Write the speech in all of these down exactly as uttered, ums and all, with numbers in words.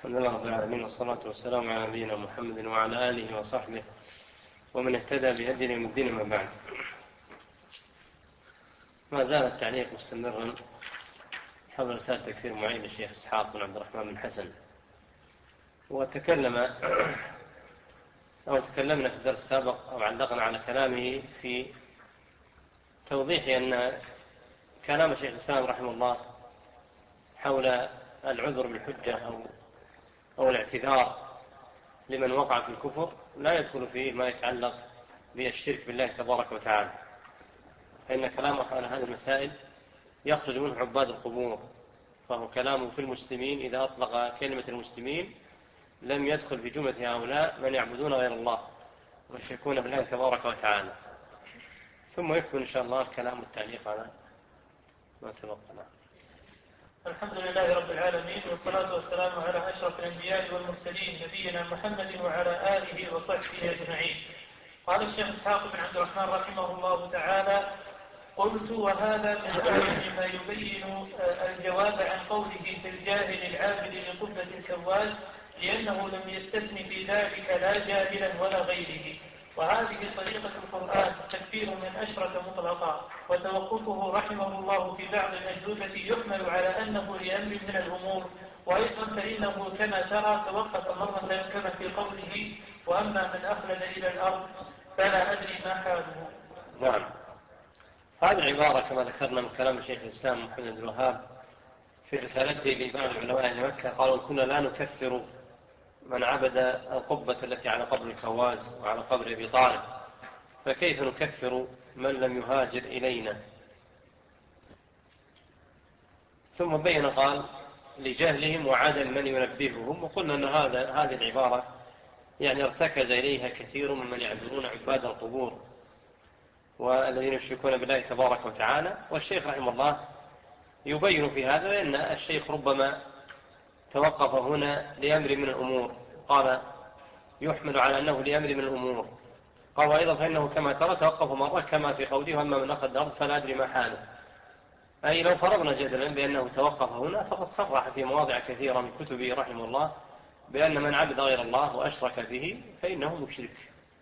الحمد لله رب العالمين، والصلاة والسلام على نبينا محمد وعلى آله وصحبه ومن اهتدى بهديه من الدين. ما بعد، ما زال التعليق مستمرا حول رسالة تكفير معين للشيخ إسحاق بن عبد الرحمن بن حسن. وتكلم أو تكلمنا في الدرس السابق أو علقنا على كلامه في توضيح أن كلام الشيخ الإسلام رحمه الله حول العذر بالحجة أو أو الاعتذار لمن وقع في الكفر لا يدخل فيه ما يتعلق بالشرك بالله تبارك وتعالى، فإن كلامه على هذه المسائل يخرج منه عباد القبور، فهو كلامه في المسلمين. إذا أطلق كلمة المسلمين لم يدخل في جملة هؤلاء من يعبدون غير الله ويشركون بالله تبارك وتعالى. ثم يكمل إن شاء الله الكلام والتعليق على ما تبقى. الحمد لله رب العالمين، والصلاة والسلام على أشرف الأنبياء والمرسلين نبينا محمد وعلى آله وصحبه أجمعين. قال الشيخ إسحاق بن عبد الرحمن رحمه الله تعالى: قلت: وهذا من أعلم ما يبين الجواب عن قوله في الجاهل العابد لقبة الكواز، لأنه لم يستثن في ذلك لا جاهلا ولا غيره. وهذه طريقة القرآن، تكفير من أشرك مطلقا، وتوقفه رحمه الله في بعض الأجوبة يحمل على أنه لأمر من الأمور. وأيضا فإنه كما ترى توقف مرة كما في قوله: وأما من أخلد إلى الأرض فلا أدري ما حاله. نعم، هذه العبارة كما ذكرنا من كلام الشيخ الإسلام محمد بن الوهاب في رسالته لبعض العلماء أهل مكة، قالوا: كنا لا نكفر من عبد القبة التي على قبر الكواز وعلى قبر أبي طالب، فكيف نكفر من لم يهاجر إلينا؟ ثم بين قال: لجهلهم وعدم من ينبههم. وقلنا أن هذا هذه العبارة يعني ارتكز إليها كثير ممن يعبدون عباد القبور والذين يشركون بالله تبارك وتعالى. والشيخ رحمه الله يبين في هذا لأن الشيخ ربما توقف هنا لأمر من الأمور، قال يحمل على أنه لأمر من الأمور. قال: وأيضا فإنه كما ترى توقف مرة كما في قوله: وأما من أخذ الأرض فلا أدري ما حاله. أي لو فرضنا جدلا بأنه توقف هنا فقد صرح في مواضع كثيرة من كتبه رحمه الله بأن من عبد غير الله وأشرك به فإنه مشرك،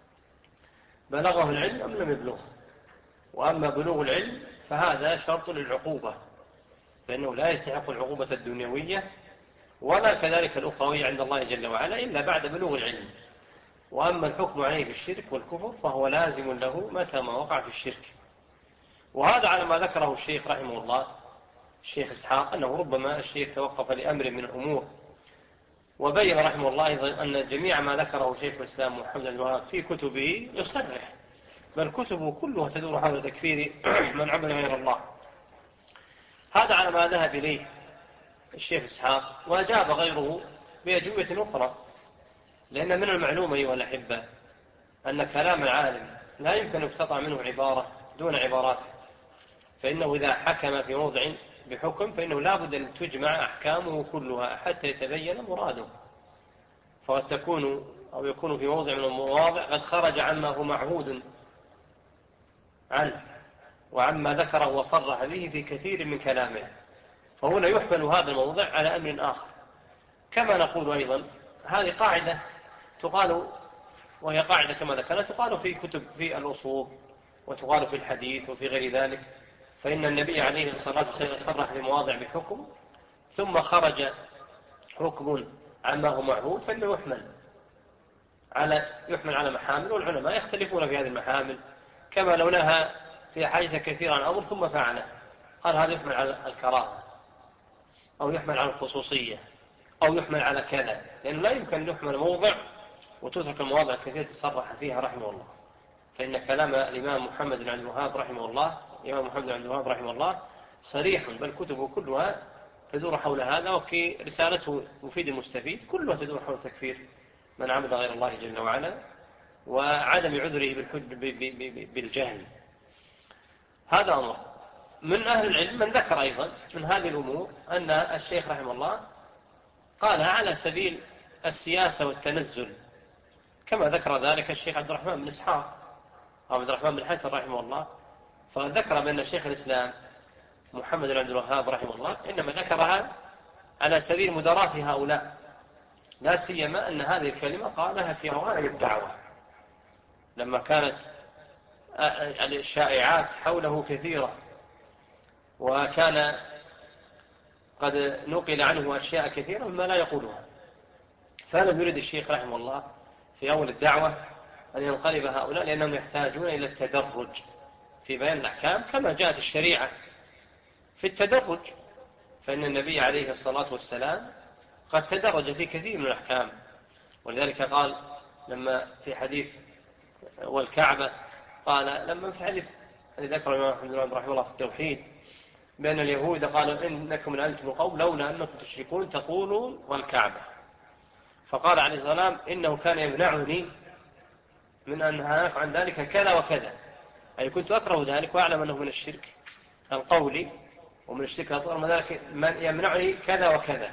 بلغه العلم أم لم يبلغه. وأما بلوغ العلم فهذا شرط للعقوبة، فإنه لا يستحق العقوبة الدنيوية ولا كذلك الأخروية عند الله جل وعلا إلا بعد بلوغ العلم. وأما الحكم عليه بالشرك والكفر فهو لازم له متى ما وقع في الشرك. وهذا على ما ذكره الشيخ رحمه الله الشيخ إسحاق، أنه ربما الشيخ توقف لأمر من الأمور. وبين رحمه الله أيضا أن جميع ما ذكره شيخ الإسلام محمد بن الوهاب في كتبه يصرح، بل كتبه كلها تدور حول تكفير من عبد غير الله. هذا على ما ذهب إليه الشيخ إسحاق، وأجاب غيره بأجوبة أخرى. لأن من المعلوم أيها الأحبة أن كلام العالم لا يمكن أن يقتطع منه عبارة دون عباراته، فإنه إذا حكم في موضع بحكم فإنه لا بد أن تجمع أحكامه كلها حتى يتبين مراده. فقد تكون أو يكون في موضع من المواضع قد خرج عما هو معهود عنه وعما ذكره وصرح به في كثير من كلامه، فهنا يحمل هذا الموضع على أمر آخر. كما نقول أيضا هذه قاعدة تقال، وهي قاعدة كما ذكرنا تقال في كتب في الأصول وتقال في الحديث وفي غير ذلك. فإن النبي عليه الصلاة والسلام صرح في مواضع بحكم ثم خرج حكم عما هو معهود فإنه يحمل على يحمل على محامل، والعلماء يختلفون في هذه المحامل. كما لو نهى في حديث كثير عن أمر ثم فعله، قال هذا يحمل على الكراهة أو يحمل على الخصوصية أو يحمل على كذا، لأنه لا يمكن أن يحمل موضع وتترك المواضع الكثيرة تصرح فيها رحمه الله. فإن كلام الإمام محمد بن عبد الوهاب رحمه الله الإمام محمد بن عبد الوهاب رحمه الله صريح، بل كتبه كلها تدور حول هذا. وكي رسالته مفيد المستفيد كلها تدور حول تكفير من عبد غير الله جل وعلا وعدم عذره بالجهل. هذا أمر. من أهل العلم من ذكر أيضا من هذه الأمور أن الشيخ رحمه الله قال على سبيل السياسة والتنزل، كما ذكر ذلك الشيخ عبد الرحمن بن إسحاق أو عبد الرحمن بن حسن رحمه الله. فذكر بأن الشيخ الإسلام محمد بن عبد الوهاب رحمه الله إنما ذكرها على سبيل مداراة هؤلاء، لا سيما أن هذه الكلمة قالها في أوائل الدعوة لما كانت الشائعات حوله كثيرة، وكان قد نقل عنه أشياء كثيرة مما لا يقولها. فلم يرد الشيخ رحمه الله في أول الدعوة أن ينقلب هؤلاء، لأنهم يحتاجون إلى التدرج في بيان الأحكام كما جاءت الشريعة في التدرج. فإن النبي عليه الصلاة والسلام قد تدرج في كثير من الأحكام، ولذلك قال لما في حديث والكعبة، قال لما في حديث الذي ذكر الإمام أحمد رحمه الله في التوحيد بأن اليهود قالوا إنكم لأنتم قوم لولا أنكم تشركون تقولون والكعبة، فقال عليه السلام إنه كان يمنعني من أن أنهاك عن ذلك كذا وكذا، أي كنت أكره ذلك وأعلم أنه من الشرك القولي ومن الشرك الأصغر، من ذلك من يمنعني كذا وكذا.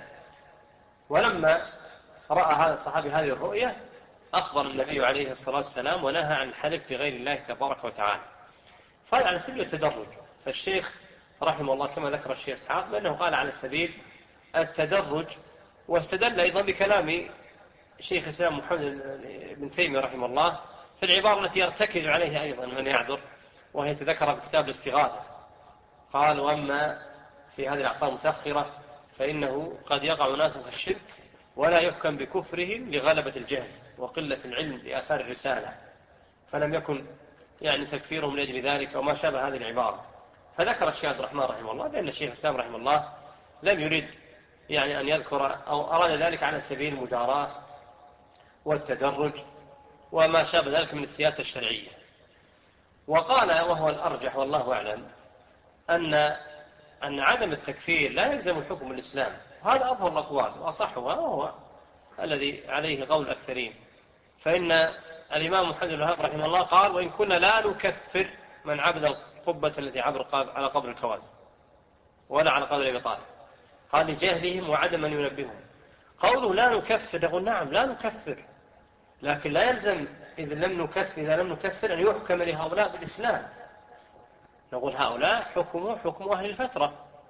ولما رأى هذا الصحابي هذه الرؤية أخبر النبي عليه الصلاة والسلام ونهى عن الحلف بغير الله تبارك وتعالى. فهذا على سبيل التدرج. فالشيخ رحمه الله كما ذكر الشيخ إسحاق بأنه قال على سبيل التدرج، واستدل أيضا بكلام شيخ الإسلام محمد بن تيمية رحمه الله في العبارة التي يرتكز عليها أيضا من يعذر، وهي تذكر في كتاب الاستغاثة. قال وأما في هذه الأعصار المتأخرة فإنه قد يقع ناس في الشرك ولا يحكم بكفرهم لغلبة الجهل وقلة العلم بآثار الرسالة، فلم يكن يعني تكفيرهم لأجل ذلك وما شابه هذه العبارة. فذكر الشيخ عبد الرحمن رحمه الله بأن الشيخ الإسلام رحمه الله لم يريد يعني أن يذكر أو أراد ذلك على سبيل المجاراة والتدرج وما شابه ذلك من السياسة الشرعية. وقال وهو الأرجح والله أعلم أن أن عدم التكفير لا يلزم الحكم الإسلام، هذا أظهر الأقوال وأصحها وهو الذي عليه قول الأكثرين. فإن الإمام محمد بن الوهاب رحمه الله قال وإن كنا لا نكفر من عبد القبة التي عبر على قبر الكواز ولا على قبر أبي طالب، قال لجهلهم وعدم من ينبههم. قوله لا نكفر نقول نعم لا نكفر، لكن لا يلزم إذا لم نكفر إذا لم نكفر أن يحكم لهؤلاء بالإسلام. نقول هؤلاء حكموا حكم أهل الفترة،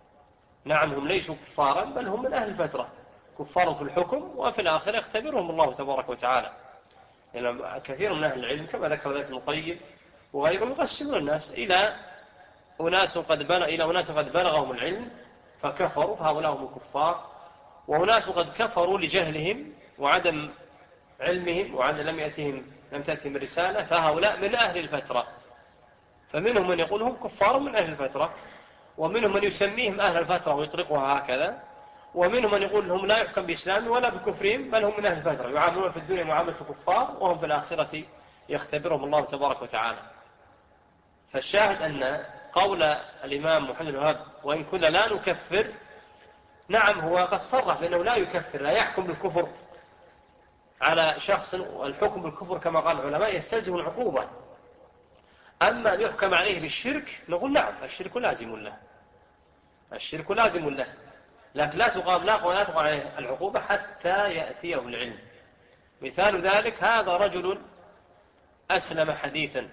نعم هم ليسوا كفارا بل هم من أهل الفترة، كفار في الحكم وفي الآخرة يختبرهم الله تبارك وتعالى. يعني كثير من أهل العلم كما ذكر ذلك المقيم وغيرهم يقسمون الناس إلى أناس قد بلغ إلى أناس قد بلغهم العلم فكفروا فهؤلاء هم الكفار، وأناس قد كفروا لجهلهم وعدم علمهم وعدم لم يأتهم لم تأتهم الرسالة فهؤلاء من أهل الفترة. فمنهم من يقول هم كفار من أهل الفترة، ومنهم من يسميهم أهل الفترة ويطلقها هكذا، ومنهم من يقول هم لا يحكم بإسلام ولا بكفرهم بل هم من أهل الفترة يعاملون في الدنيا معاملة الكفار وهم في الآخرة يختبرهم الله تبارك وتعالى. فالشاهد أن قول الإمام محمد بن الوهاب وإن كنا لا نكفر، نعم هو قد صرح بأنه لا يكفر لا يحكم بالكفر على شخص، والحكم بالكفر كما قال العلماء يستلزم العقوبة. أما أن يحكم عليه بالشرك نقول نعم الشرك لازم له الشرك لازم له لكن لا تقام لا ولا تقام عليه العقوبة حتى يأتيه العلم. مثال ذلك هذا رجل أسلم حديثا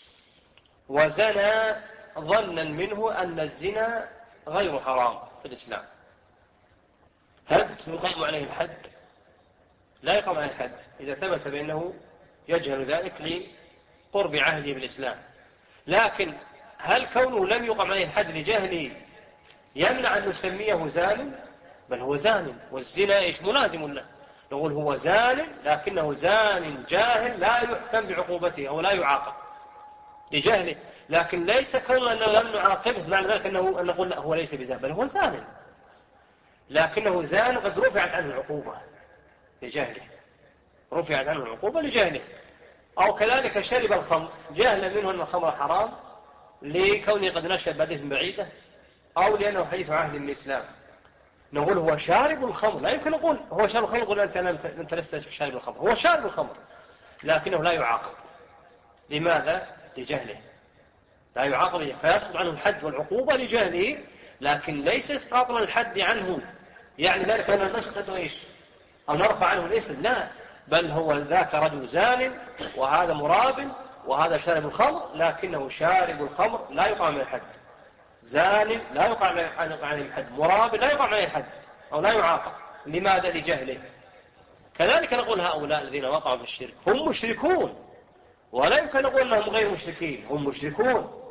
وزنى ظنا منه أن الزنا غير حرام في الإسلام، هل يقام عليه الحد؟ لا يقام عليه الحد إذا ثبت بأنه يجهل ذلك لقرب عهده بالإسلام. لكن هل كونه لم يقام عليه الحد لجهله يمنع أن نسميه زان؟ بل هو زان، والزنا إيش ملازم له. نقول هو زان لكنه زان جاهل لا يحكم بعقوبته أو لا يعاقب لجهله، لكن ليس كونه أنه لم نعاقبه معنى ذلك أنه أن نقول لا هو ليس بزان، بل هو زان لكنه زان قد رفعت عنه العقوبة لجهله رفعت عنه العقوبة لجهله. أو كذلك شرب الخمر جهلا منه أن الخمر حرام لكونه قد نشأ بحديث بعيدة أو لأنه حديث عهد من الإسلام، نقول هو شارب الخمر. لا يمكن نقول هو شارب الخمر نقول أنت أنت لست شارب الخمر، هو شارب الخمر لكنه لا يعاقب. لماذا؟ لجهله لا يعاقب فيسقط عنه الحد والعقوبة لجهله، لكن ليس إسقاط الحد عنه يعني ذلك أن نسقط إيش أو نرفع عنه الاسم، لا بل هو ذاك رجل زان وهذا مراب وهذا شارب الخمر لكنه شارب الخمر لا يقع عليه الحد، زان لا يقع عليه الحد، مراب لا يقع عليه الحد أو لا يعاقب. لماذا؟ لجهله. كذلك نقول هؤلاء الذين وقعوا في الشرك هم مشركون، ولا يمكن نقول أنهم غير مشركين، هم مشركون،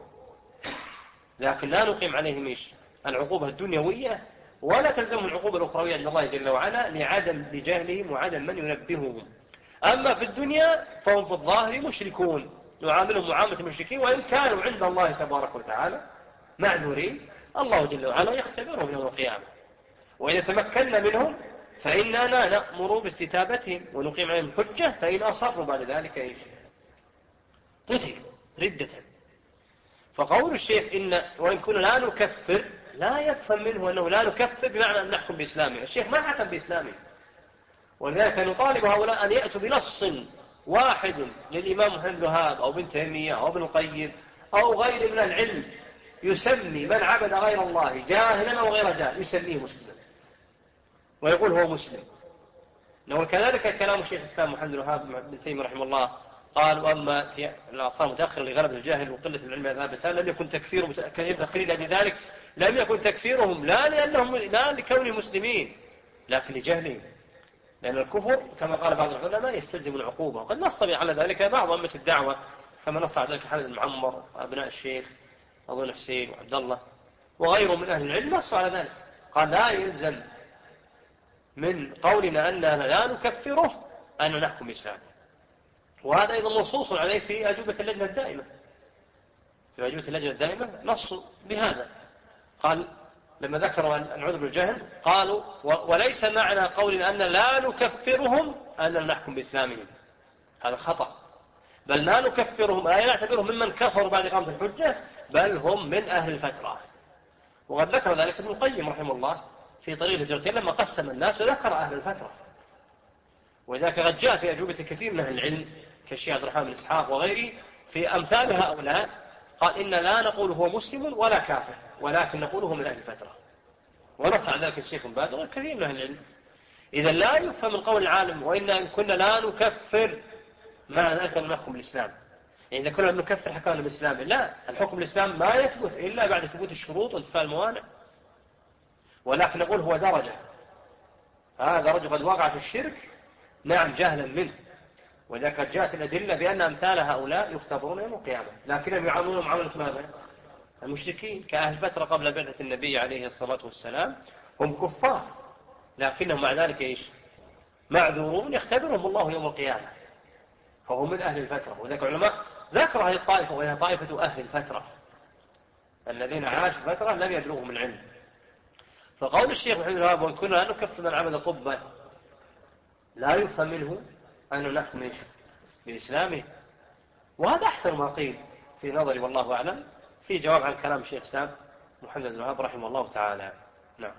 لكن لا نقيم عليهم إيش العقوبة الدنيوية، ولا تلزمهم العقوبة الأخروية عند الله جل وعلا لعدم لجهلهم وعدم من ينبههم. أما في الدنيا فهم في الظاهر مشركون، نعاملهم معاملة المشركين، وإن كانوا عند الله تبارك وتعالى معذورين، الله جل وعلا يختبرهم يوم القيامة، وإذا تمكنا منهم فإننا نأمر باستتابتهم ونقيم عليهم الحجة، فإن أصروا بعد ذلك إيش قتلوا ردة. فقول الشيخ إن وإن كنا لا نكفر لا يفهم منه أنه لا نكفر بمعنى أن نحكم بإسلامه، الشيخ ما حكم بإسلامه، ولذلك نطالب هؤلاء أن يأتوا بنص واحد للإمام محمد بن وهاب أو ابن تيمية أو ابن القيم أو غير من العلم يسمي من عبد غير الله جاهلا أو غير جاهل يسميه مسلم ويقول هو مسلم. وكذلك كلام الشيخ الإسلام محمد بن وهاب بن تيمية رحمه الله قال: وأما في العصر المتأخر لغلبة الجاهل وقلة العلم هذا بس لم يكن تكفيرهم تأخير لذلك لم يكن تكفيرهم لا لأنهم لا لكون مسلمين لكن لجهلهم، لأن الكفر كما قال بعض العلماء يستلزم العقوبة، وقد نص على ذلك بعض أئمة الدعوة كما نص على ذلك حامد المعمر وأبناء الشيخ أظن حسين وعبد الله وغيرهم من أهل العلم نصوا على ذلك، قال لا يلزم من قولنا أننا لا نكفره أن نحكم إسلامه. وهذا أيضا منصوص عليه في أجوبة اللجنة الدائمة، في أجوبة اللجنة الدائمة نصوا بهذا، قال لما ذكروا العذر بالجهل قالوا: وليس معنى قولنا أن لا نكفرهم أننا نحكم بإسلامهم، هذا خطأ، بل لا نكفرهم لا نعتبرهم ممن كفروا بعد إقامة الحجة، بل هم من أهل الفترة. وقد ذكر ذلك ابن القيم رحمه الله في طريق الهجرتين لما قسم الناس وذكر أهل الفترة، وذلك قد جاء في أجوبة كثير من أهل العلم كالشيخ عبد الرحمن بن إسحاق وغيره في أمثال هؤلاء، قال: إن لا نقول هو مسلم ولا كافر، ولكن نقول هو من أهل الفترة، ونص على ذلك الشيخ البادر وكثير من أهل العلم. إذا لا يفهم القول العالم وإن كنا لا نكفر مع ذلك أن نحكم الإسلام، يعني إذا كنا نكفر حكامنا بالإسلام، لا، الحكم الإسلام ما يثبت إلا بعد ثبوت الشروط وانتفاء الموانع، ولكن نقول هو درجة، هذا رجل قد وقع في الشرك نعم جهلا منه، وذلك جاءت الأدلة بأن أمثال هؤلاء يختبرون يوم القيامة، لكنهم يعاملون معاملة ماذا؟ المشركين كأهل فترة قبل بعثة النبي عليه الصلاة والسلام هم كفار، لكنهم مع ذلك إيش؟ معذورون يختبرهم الله يوم القيامة، فهم من أهل الفترة. وذلك العلماء ذكر هذه الطائفة وهي طائفة أهل الفترة الذين عاشوا فترة لم يبلغهم العلم. فقول الشيخ محمد بن وهاب: وإن كنا لا نكفر من عبد قبة، لا يفهم منه أن نحكم بإسلامه، وهذا أحسن ما قيل في نظري والله أعلم في جواب عن كلام الشيخ الإسلام محمد بن وهاب رحمه الله تعالى. نعم.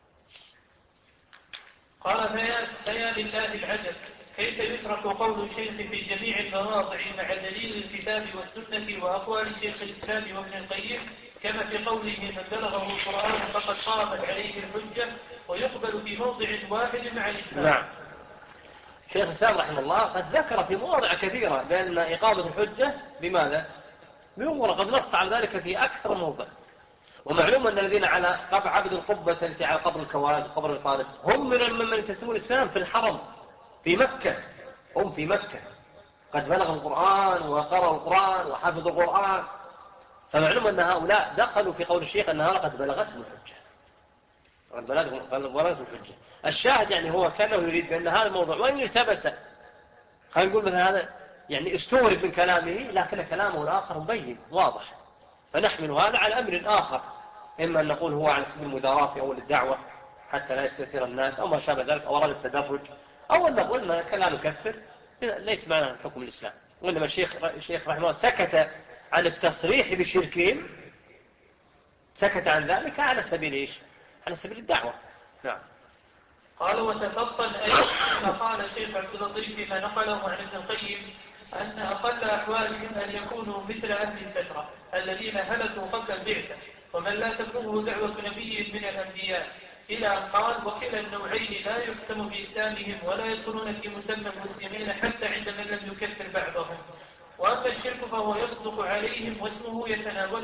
قال: فيا لله العجب، كيف يترك قول الشيخ في جميع المواضع مع دليل الكتاب والسنة وأقوال شيخ الإسلام وابن القيم، كما في قوله: من بلغه القرآن فقد قامت عليه الحجة، ويقبل في موضع واحد مع الإجماع. نعم. شيخ الإسلام رحمه الله قد ذكر في مواضع كثيرة بأن إقامة الحجة بماذا؟ بأمور، قد نص على ذلك في أكثر موضع. ومعلوم أن الذين على قبر عبد القبة التي على قبر الكواد وقبر الطارق هم من من ينتسبون الإسلام في الحرم في مكة، هم في مكة قد بلغوا القرآن وقرأوا القرآن وحفظوا القرآن، فمعلوم أن هؤلاء دخلوا في قول الشيخ أنها قد بلغتهم الحجة، قد بلغتهم الحجة. الشاهد يعني هو كانه يريد بأن هذا الموضوع وإن التبس، خلينا نقول مثلا هذا يعني استورد من كلامه، لكن كلامه الآخر مبين واضح، فنحمل هذا على أمر آخر، إما أن نقول هو على سبيل المداراة في أول الدعوة حتى لا يستثير الناس أو ما شابه ذلك، أو أراد التدرج، أو أن نقول أننا لا نكفر، ليس معنى حكم الإسلام. وإنما الشيخ الشيخ رحمه الله سكت عن التصريح بالشركين، سكت عن ذلك على سبيل إيش؟ على سبيل الدعوة. نعم. قال: وتفضل أيضا ما قال الشيخ عبد اللطيف فيما نقله عن ابن القيم أن أقل أحوالهم أن يكونوا مثل أهل الفترة الذين هلكوا قبل البعثة، ومن لا تكونه دعوة نبي من الأنبياء، إلى أن قال: وكلا النوعين لا يحكم بإسلامهم ولا يدخلون في مسمى المسلمين حتى عند من لم يكفر بعضهم. وأما الشرك فهو يصدق عليهم واسمه يتناولهم،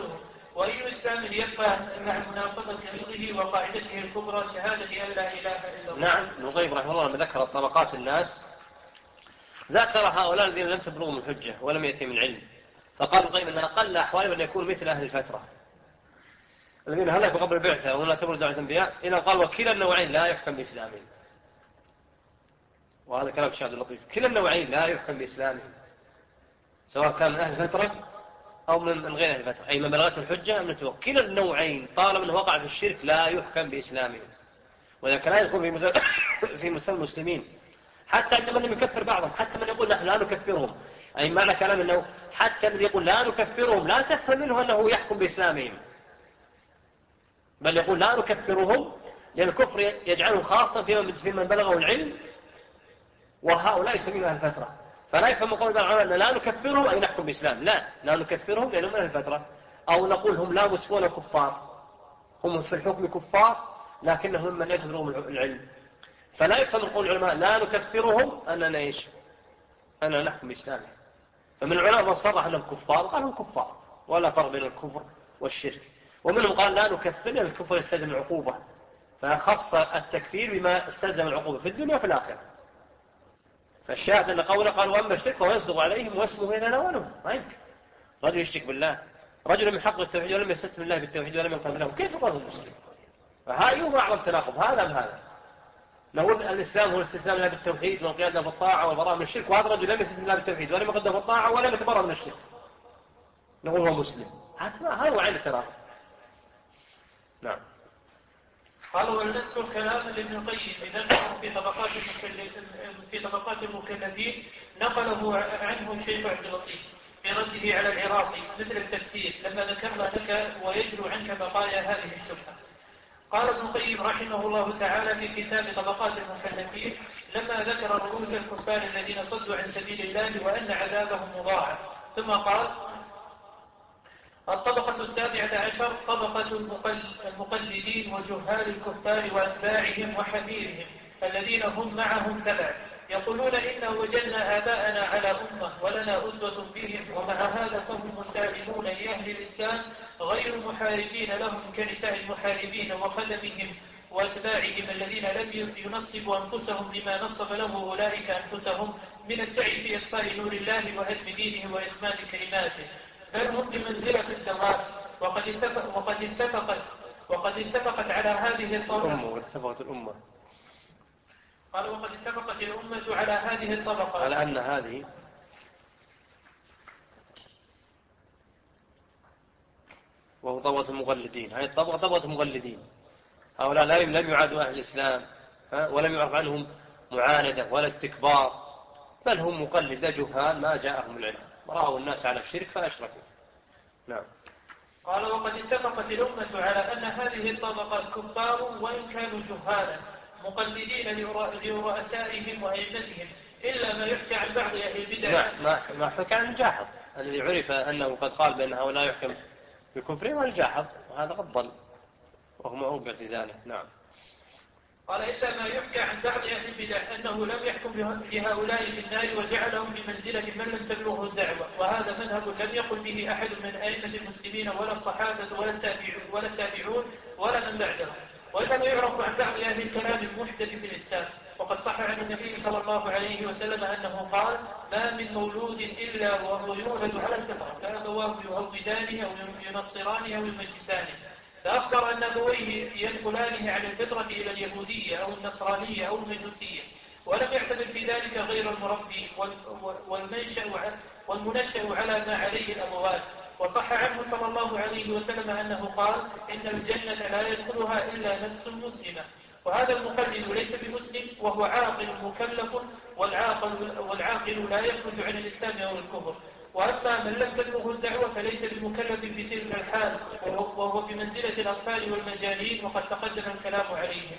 وأي إسلام يبقى مع مناقضة أصله وقاعدته الكبرى شهادة أن لا إله إلا الله. نعم. ابن القيم رحمه الله لما ذكر طبقات الناس ذكر هؤلاء الذين لم تبلغهم الحجة ولم يأتي من علم، فقال ابن القيم أن أقل أحوالهم أن يكون مثل أهل الفترة الذين هلكوا قبل البعثة ولا تبلغ دعوة الأنبياء، إذا قال وكلا النوعين لا يحكم بإسلامهم. وهذا كلام الشيخ عبد اللطيف، كلا النوعين لا يحكم بإسلامهم سواء كان من أهل الفترة أو من غير أهل الفترة، أي من بلغته الحجة أم نتوقع. كلا النوعين طالما أنه وقع في الشرك لا يحكم بإسلامهم، وذلك لا يدخل في مسلم في مسلم المسلمين حتى عندما لم يكفر بعضهم، حتى من يقول نحن لا نكفرهم، أي معنى كلام أنه حتى من يقول لا نكفرهم لا تفهم منه أنه يحكم بإسلامهم، بل يقول لا نكفرهم لأن الكفر يجعله خاصا في من بلغه العلم، وهؤلاء يسمون أهل الفترة. فلا يفهم قول بعض العلماء لا نكفرهم أي نحكم بإسلام، لا لا نكفرهم لأنهم من أهل الفترة، أو نقول هم لا مسلمون كفار، هم في الحكم كفار لكنهم من يدخلهم العلم. فلا يفهم قول العلماء لا نكفرهم أننا إيش أننا نحكم بإسلامهم. فمن العلماء من صرح أنهم كفار قال هم كفار ولا فرق بين الكفر والشرك، ومنهم قال لا نكفر لأن الكفر يستلزم العقوبة، فخص التكفير بما استلزم العقوبة في الدنيا وفي الآخرة. فالشاهد أن قوله قال وأما الشرك فهو يصدق عليهم واسمه يتناولهم. ما يمكن رجل يشرك بالله، رجل من حق التوحيد ولم يستسلم الله بالتوحيد ولم ينقم له، كيف يقال المسلم؟ فهذا أعظم تناقض، هذا بهذا. نقول الإسلام هو الاستسلام له بالتوحيد والقيام له بالطاعة والبراءة من الشرك، وهذا الرجل لم يستسلم له بالتوحيد ولم يقدم بالطاعة ولم يتبرأ من الشرك، نقول هو مسلم. هذا هو عين التناقض. نعم. قال ولنذكر كلاما لابن القيم بذكره في طبقات في طبقات المكلفين نقله عنه الشيخ عبد اللطيف في رده على العراقي مثل التفسير لما ذكرنا لك ويجلو عنك بقايا هذه الشبهه. قال ابن القيم رحمه الله تعالى في كتاب طبقات المكلفين لما ذكر رؤوس الكفار الذين صدوا عن سبيل الله وأن عذابهم مضاعف، ثم قال الطبقة السابعة عشر طبقة المقلدين وجهال الكفار وأتباعهم وحميرهم الذين هم معهم تبع، يقولون إنا وجدنا آباءنا على أمة ولنا أسوة بهم، ومع هذا فهم مسالمون لأهل الإسلام غير محاربين لهم كنساء المحاربين وخدمهم وأتباعهم الذين لم ينصبوا أنفسهم بما نصب له أولئك أنفسهم من السعي في إطفاء نور الله وهدم دينه وإخماد كلماته، بل هم بمنزلة الدواب. وقد اتفق وقد اتفقت وقد اتفقت على هذه الطبقة واتفقت الأمة قال وقد اتفقت الأمة على هذه الطبقة على أن هذه وهو طبقة المقلدين. هذه الطبقة طبقة المقلدين، هؤلاء لم يعادوا أهل الإسلام ولم يعرف عنهم معاندة ولا استكبار، بل هم مقلدة جهال ما جاءهم العلم، رأوا الناس على الشرك فأشركوا. نعم. قال وقد اتفقت الأمة على أن هذه الطبقة كفار وإن كانوا جهالا مقلدين لرؤسائهم وأئمتهم، إلا ما يحكى عن بعض أهل البدع. ما ما حكى عن الجاحظ الذي عرف أنه قد قال بأن هؤلاء يحكم بكفرهم والجاحظ، وهذا قد ضل وهو معروف باعتزاله. نعم. قال إلا ما يحكى عن بعض أهل البدع أنه لم يحكم لهؤلاء في النار وجعلهم بمنزلة من لم تبلغه الدعوة، وهذا مذهب لم يقل به أحد من أئمة المسلمين ولا الصحابة ولا التابعون ولا, التابعون ولا من بعدهم، وإنما يعرف عن بعض أهل الكلام المحدث في الإسلام. وقد صح عن النبي صلى الله عليه وسلم أنه قال ما من مولود إلا وهو يولد على الفطرة، فأبواه يهودانه أو ينصرانه أو يمجسانه، فأخبر أن أبويه ينقلانه عن الفطرة إلى اليهودية أو النصرانية أو المجوسية، ولم يعتبر في ذلك غير المربي والمنشأ والمنشأ على ما عليه الأبوات. وصح عنه صلى الله عليه وسلم أنه قال إن الجنة لا يدخلها إلا نفس مسلمة. وهذا المقلد ليس بمسلم وهو عاقل مكلف، والعاقل, والعاقل لا يخرج عن الإسلام أو الكفر. وأما من لم تبلغه الدعوة فليس بمكلف في تلك الحال، وهو بمنزلة الأطفال والمجانين، وقد تقدم الكلام عليهم.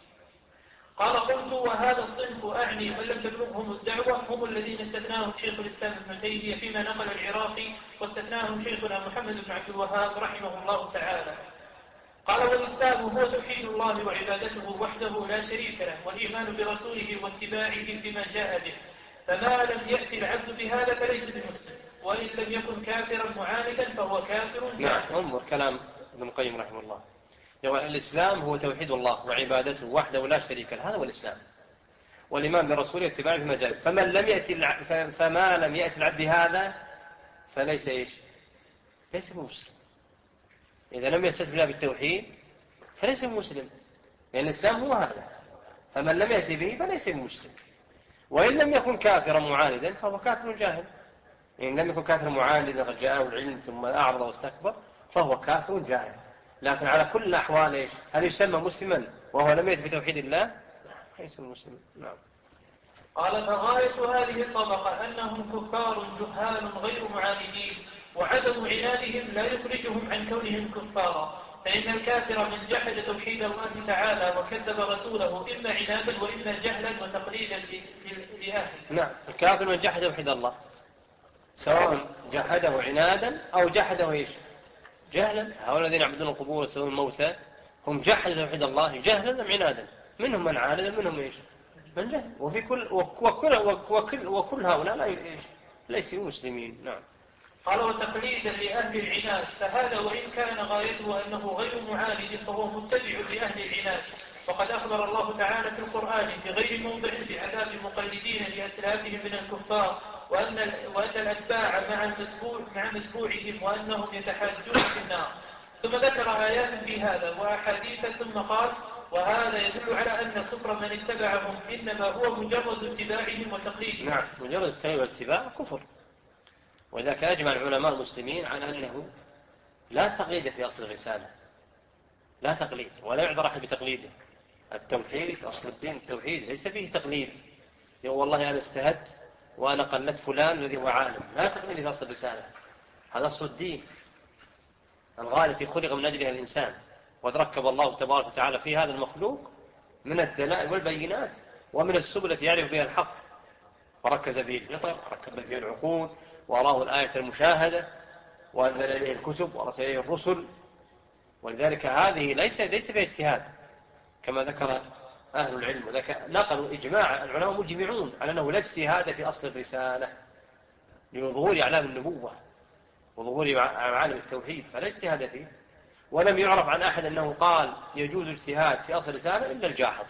قال قلت وهذا الصنف أعني من لم تبلغهم الدعوة هم الذين استثناهم شيخ الإسلام ابن تيمية فيما نقل العراقي، واستثناهم شيخنا محمد بن عبد الوهاب رحمه الله تعالى. قال والإسلام هو توحيد الله وعبادته وحده لا شريك له، والإيمان برسوله واتباعه بما جاء به، فما لم يأتي العبد بهذا فليس بمسلم. وإن لم يكن كافرا معاندا فهو كافر. نعم، انظر كلام ابن القيم رحمه الله. يقول الإسلام هو توحيد الله وعبادته وحده لا شريك له، هذا هو الإسلام، والإيمان برسوله اتباعه فيما جاء. فمن لم يأتي الع... فما لم يأتي العبد بهذا فليس إيش؟ ليس مسلم. إذا لم يستسلم بالله بالتوحيد فليس مسلم، لأن الإسلام هو هذا. فمن لم يأتي به فليس مسلم. وإن لم يكن كافرا معاندا فهو كافر جاهل. إن لم يكن كافرا معاندا قد جاءه العلم ثم أعرض واستكبر فهو كافر جاهل. لكن على كل الأحوال إيش؟ هل يسمى مسلما وهو لم يأتي بتوحيد الله؟ ليس مسلما. نعم. قال فغاية هذه الطبقة أنهم كفار جهال غير معاندين، وعدم عنادهم لا يخرجهم عن كونهم كفارا، فإن الكافر من جحد توحيد الله تعالى وكذب رسوله إما عنادا وإما جهلا وتقليدا لأهله. نعم، الكافر من جحد توحيد الله سواء جحده عنادا أو جحده إيش؟ جهلا. هؤلاء الذين يعبدون القبور ويسألون الموتى هم جحدوا توحيد الله جهلا أم عنادا؟ منهم من عاند منهم إيش؟ من جهل. وفي كل وكل وكل وكل هؤلاء لا إيش؟ ليسوا مسلمين. نعم. قال وتقليدا لأهل العناد، فهذا وإن كان غايته أنه غير معاند فهو متبع لأهل العناد. وقد أخبر الله تعالى في القرآن في غير موضع بعذاب المقلدين لأسلافهم من الكفار، وأن وأن الأتباع مع المتبوع مع متبوعهم وأنهم يتحاجون في النار. ثم ذكر آيات في هذا وأحاديث ثم قال وهذا يدل على أن كفر من اتبعهم إنما هو مجرد اتباعهم وتقليدهم. نعم، مجرد التبع والاتباع كفر. ولذلك أجمع العلماء المسلمين على أنه لا تقليد في أصل الرسالة، لا تقليد ولا يعذر أحد بتقليده. التوحيد أصل الدين، التوحيد ليس فيه تقليد. يقول والله أنا اجتهدت وأنا قلدت فلان الذي هو عالم، لا تقليد في أصل الرسالة. هذا أصل الدين الغالي التي خلق من أجلها الإنسان، وتركب الله تبارك وتعالى في هذا المخلوق من الدلائل والبينات ومن السبل التي يعرف بها الحق، وركز به الفطر، ركب به العقول، وأراه الآية المشاهدة، وأنزل إليه الكتب ورسل إليه الرسل. ولذلك هذه ليس ليس فيها اجتهاد كما ذكر أهل العلم، وذلك نقلوا إجماع العلماء مجمعون على أنه لا اجتهاد في أصل الرسالة لظهور أعلام النبوة وظهور معالم التوحيد، فلا اجتهاد فيه. ولم يعرف عن أحد أنه قال يجوز اجتهاد في أصل الرسالة إلا الجاحظ.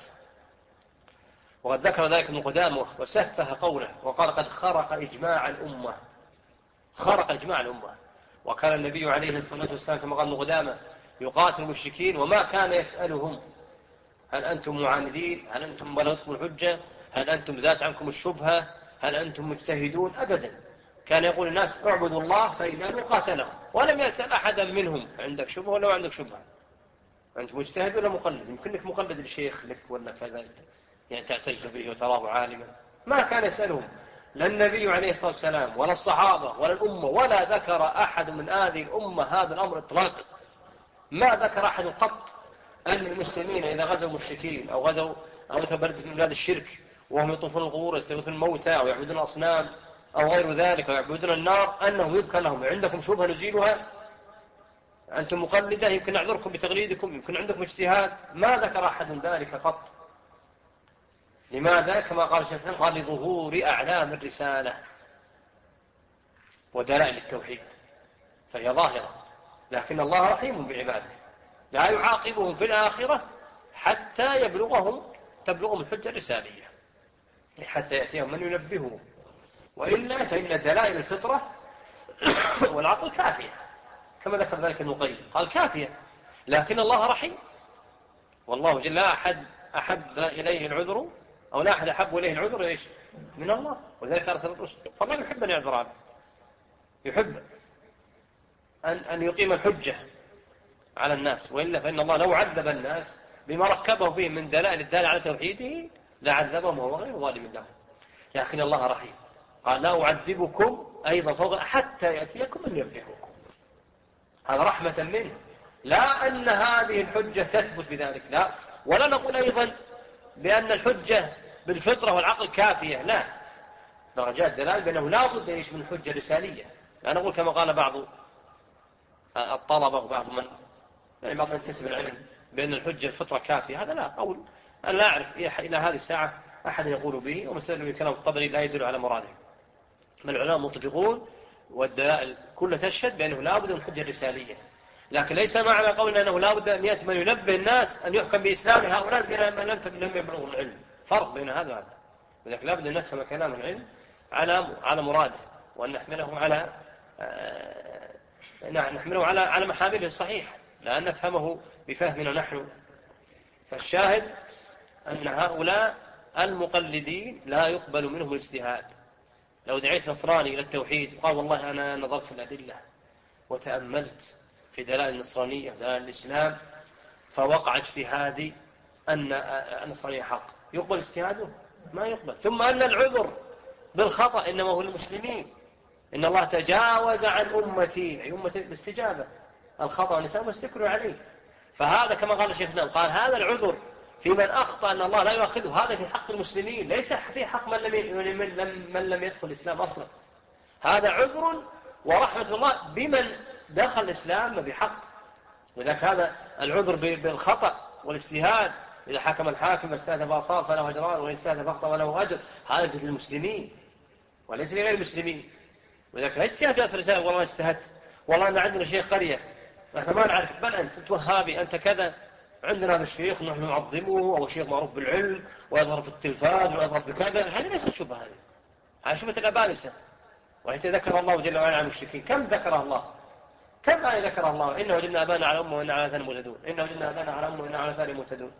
وقد ذكر ذلك ابن قدامة وسفه قوله وقال قد خرق إجماع الأمة، خرق إجماع الأمة. وكان النبي عليه الصلاة والسلام كما قال ابن قدامة يقاتل المشركين وما كان يسألهم هل أنتم معاندين، هل أنتم بلغتكم الحجة، هل أنتم زات عنكم الشبهة، هل أنتم مجتهدون، أبدا. كان يقول الناس اعبدوا الله فإذا نقاتلهم، ولم يسأل أحدا منهم عندك شبهة ولا عندك شبهة، أنت مجتهد ولا مقلد. يمكنك مقلد الشيخ لك ولا كذا يعني تعتز به وتراه عالما. ما كان يسألهم لا النبي عليه الصلاة والسلام ولا الصحابة ولا الأمة، ولا ذكر أحد من هذه الأمة هذا الأمر إطلاقا. ما ذكر أحد قط أن المسلمين إذا غزوا المشركين أو غزوا غزوا بلد من بلاد الشرك وهم يطوفون القبور يستغيثون الموتى أو يعبدون الأصنام أو غير ذلك أو يعبدون النار أنه يذكر لهم عندكم شبهة نزيلها، أنتم مقلدة يمكن نعذركم بتقليدكم، يمكن عندكم اجتهاد. ما ذكر أحد ذلك قط. لماذا؟ كما قال الشيخ قال لظهور أعلام الرسالة ودلائل التوحيد، فهي ظاهرة. لكن الله رحيم بعباده لا يعاقبهم في الآخرة حتى يبلغهم تبلغهم الحجة الرسالية، حتى يأتيهم من ينبههم. وإلا فإن دلائل الفطرة والعقل كافية كما ذكر ذلك ابن القيم قال كافية. لكن الله رحيم، والله جل لا أحد أحب إليه العذر أو لا أحد أحب إليه العذر إيش من الله، وذلك أرسل الرسل. فالله يحب أن يعذر عنه، يحب أن أن يقيم الحجة على الناس. وإلا فإن الله لو عذب الناس بما ركبه فيه من دلائل الدالة على توحيده لعذبهم وهو غير ظالم لهم. لكن الله رحيم قال لا أعذبكم أيضا فوق حتى يأتيكم من ينبهكم. هذا رحمة منه، لا أن هذه الحجة تثبت بذلك، لا. ولا نقول أيضا بأن الحجة بالفطرة والعقل كافية، لا. درجات دلال بأنه لا بد إيش من حجة رسالية. لا نقول كما قال بعض الطلبة وبعض من يعني بعض من ينتسب العلم بأن الحجة الفطرة كافية، هذا لا قول. أنا لا أعرف إلى هذه الساعة أحد يقول به، ومسألة بكلام الطبري لا يدل على مراده. بل العلماء متفقون والدلائل كلها تشهد بأنه لا بد من حجة رسالية، لكن ليس معنى قولنا أنه لا بد أن يأتي من ينبه الناس أن يحكم بإسلام هؤلاء الذين لم يبلغوا العلم. فرق بين هذا وهذا، ولكن لا بد أن نفهم كلام العلم على على مراده، وأن نحمله على نحمله على على محامله الصحيحة، لا أن نفهمه بفهمنا نحن. فالشاهد أن هؤلاء المقلدين لا يقبل منهم الاجتهاد. لو دعيت نصراني إلى التوحيد قال والله أنا نظرت في الأدلة وتأملت في دلائل النصرانية ودلائل الإسلام فوقع اجتهادي أن النصرانية حق، يقبل اجتهاده؟ ما يقبل. ثم أن العذر بالخطأ إنما هو المسلمين، إن الله تجاوز عن أمتي، أي أمة الاستجابة، الخطأ والنساء واستكروا عليه. فهذا كما قال الشيخ الإسلام قال هذا العذر في من أخطأ أن الله لا يؤاخذه، هذا في حق المسلمين، ليس في حق من لم من لم يدخل الإسلام أصلا. هذا عذر ورحمة الله بمن دخل الإسلام بحق. ولذلك هذا العذر بالخطأ والاجتهاد، إذا حكم الحاكم فاجتهد فأصاب فله أجران وإن اجتهد فأخطأ فله أجر، هذا للمسلمين وليس لغير المسلمين. ولذلك لا اجتهاد في أصل الرسالة والله ما اجتهدت، والله أن عندنا شيخ قرية نحن ما نعرف، بل أنت أنت وهابي أنت كذا، عندنا هذا الشيخ نحن نعظمه أو شيخ معروف بالعلم ويظهر في التلفاز ويظهر بكذا، هذه ليست شبهة، هذه هذه شبهة الأبانسة. وحتى ذكر الله جل وعلا عن المشركين، كم ذكر الله، كم آية ذكر الله إنه وجدنا أبانا على أمه وإنا على آثارهم مهتدون، إنه وجدنا أبانا على أمه وإنا على آثارهم مهتدون.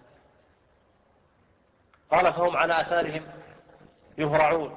قال فهم على آثارهم يهرعون.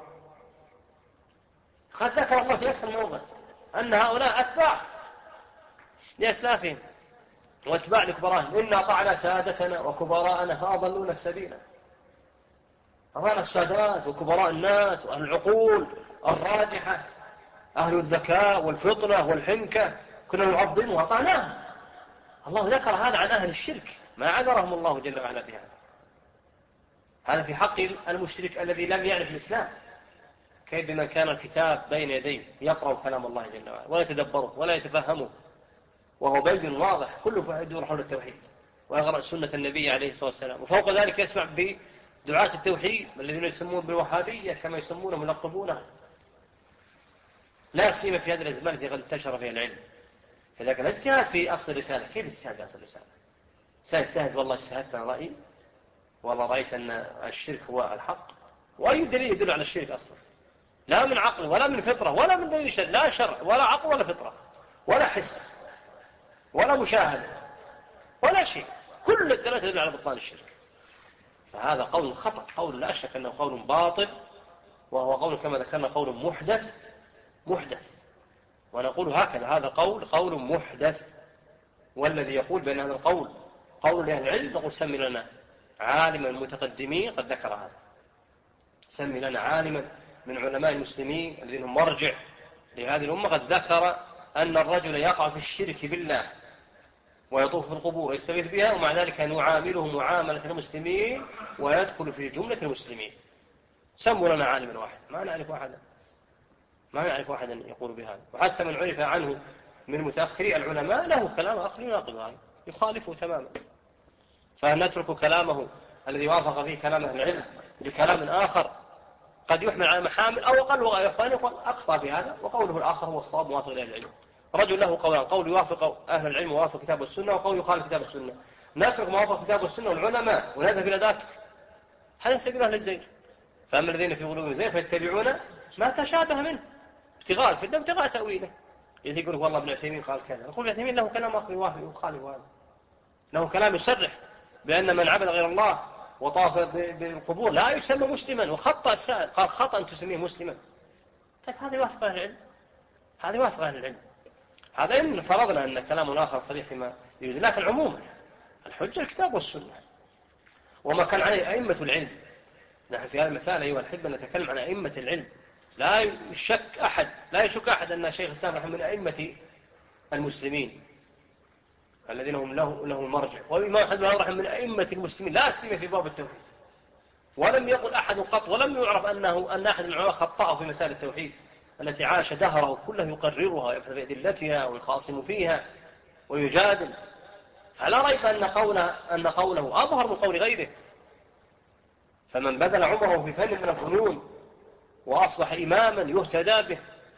قد ذكر الله في أكثر موضع أن هؤلاء أتباع لأسلافهم واتباع لكبرائهم، إنا طعنا سادتنا وكبراءنا فأضلونا السبيل. أضلنا السادات وكبراء الناس وأهل العقول الراجحة، أهل الذكاء والفطنة والحنكة كنا نعظمها وأطعناهم. الله ذكر هذا عن أهل الشرك ما عذرهم الله جل وعلا بهذا. هذا في حق المشرك الذي لم يعرف الإسلام، كيف بمن كان الكتاب بين يديه يقرأ كلام الله جل وعلا ولا يتدبره ولا يتفهمه وهو بين واضح كله فيدور حول التوحيد، ويقرأ سنة النبي عليه الصلاة والسلام، وفوق ذلك يسمع بدعاة التوحيد الذين يسمون بالوهابية كما يسمونه ملقبونه، لا سيما في هذه الأزمان التي قد انتشر فيها العلم. فذلك الاجتهاد في أصل الرسالة، كيف الاجتهاد في أصل الرسالة؟ سيجتهد والله اجتهدت أنا رأيي والله رأيت أن الشرك هو الحق، وأي دليل يدل على الشرك أصلا؟ لا من عقل ولا من فطرة ولا من دليل شرع، لا شرع ولا عقل ولا فطرة ولا حس ولا مشاهدة ولا شيء، كل الدلالات تدل على بطلان الشرك. فهذا قول خطأ، قول لا شك أنه قول باطل، وهو قول كما ذكرنا قول محدث محدث ونقول هكذا هذا قول قول محدث. والذي يقول بأن هذا القول قول لأهل العلم نقول سمي لنا عالما متقدمين قد ذكر هذا، سمي لنا عالما من علماء المسلمين الذين هم مرجع لهذه الأمة قد ذكر أن الرجل يقع في الشرك بالله ويطوف في القبور ويستغيث بها ومع ذلك نعامله معاملة المسلمين ويدخل في جملة المسلمين. سموا لنا عالما واحد، ما نعرف أحدا ما نعرف أحدا يقول بهذا. وحتى من عرف عنه من متأخري العلماء له كلام آخر يناقض هذا يخالفه تماما. فنترك كلامه الذي وافق فيه كلام أهل العلم بكلام آخر قد يحمل على محامل أو أقل ويقال أقصى في هذا، وقوله الآخر هو الصواب موافق لأهل العلم. رجل له قولان، قول يوافق أهل العلم ووافق كتاب والسنة، وقول يخالف كتاب السنة. نترك موافق كتاب والسنة والعلماء ونذهب إلى ذاك، هذا سبيل أهل الزيغ. فأما الذين في قلوبهم زيغ فيتبعون ما تشابه منه ابتغاء الفتنة ابتغاء تأويله. إذا يقول والله ابن عثيمين قال كذا، نقول ابن عثيمين له كلام آخر يوافق ويخالف هذا، له كلام يصرح بأن من عبد غير الله وطاف بالقبور لا يسمى مسلما، وخطأ السائل قال خطأ أن تسميه مسلما. طيب هذا يوافق أهل العلم، هذا يوافق أهل العلم. هذا إن فرضنا أن كلام آخر صريح فيما يريد، لكن عموما الحجة الكتاب والسنة وما كان عليه أئمة العلم. نحن في هذه المسألة أيها الأحبة نتكلم عن أئمة العلم، لا يشك أحد لا يشك أحد أن شيخ الإسلام رحمه من أئمة المسلمين الذين هم له له المرجع، والإمام أحمد بن رحمه من أئمة المسلمين لا سيما في باب التوحيد. ولم يقل أحد قط ولم يعرف أنه أن أحد من العلماء خطأه في مسائل التوحيد التي عاش دهره كله يقررها ويبحث في أدلتها ويخاصم فيها ويجادل. فلا ريب أن قوله أن قوله أظهر من قول غيره. فمن بذل عمره في فن من الفنون وأصبح إماما يهتدى به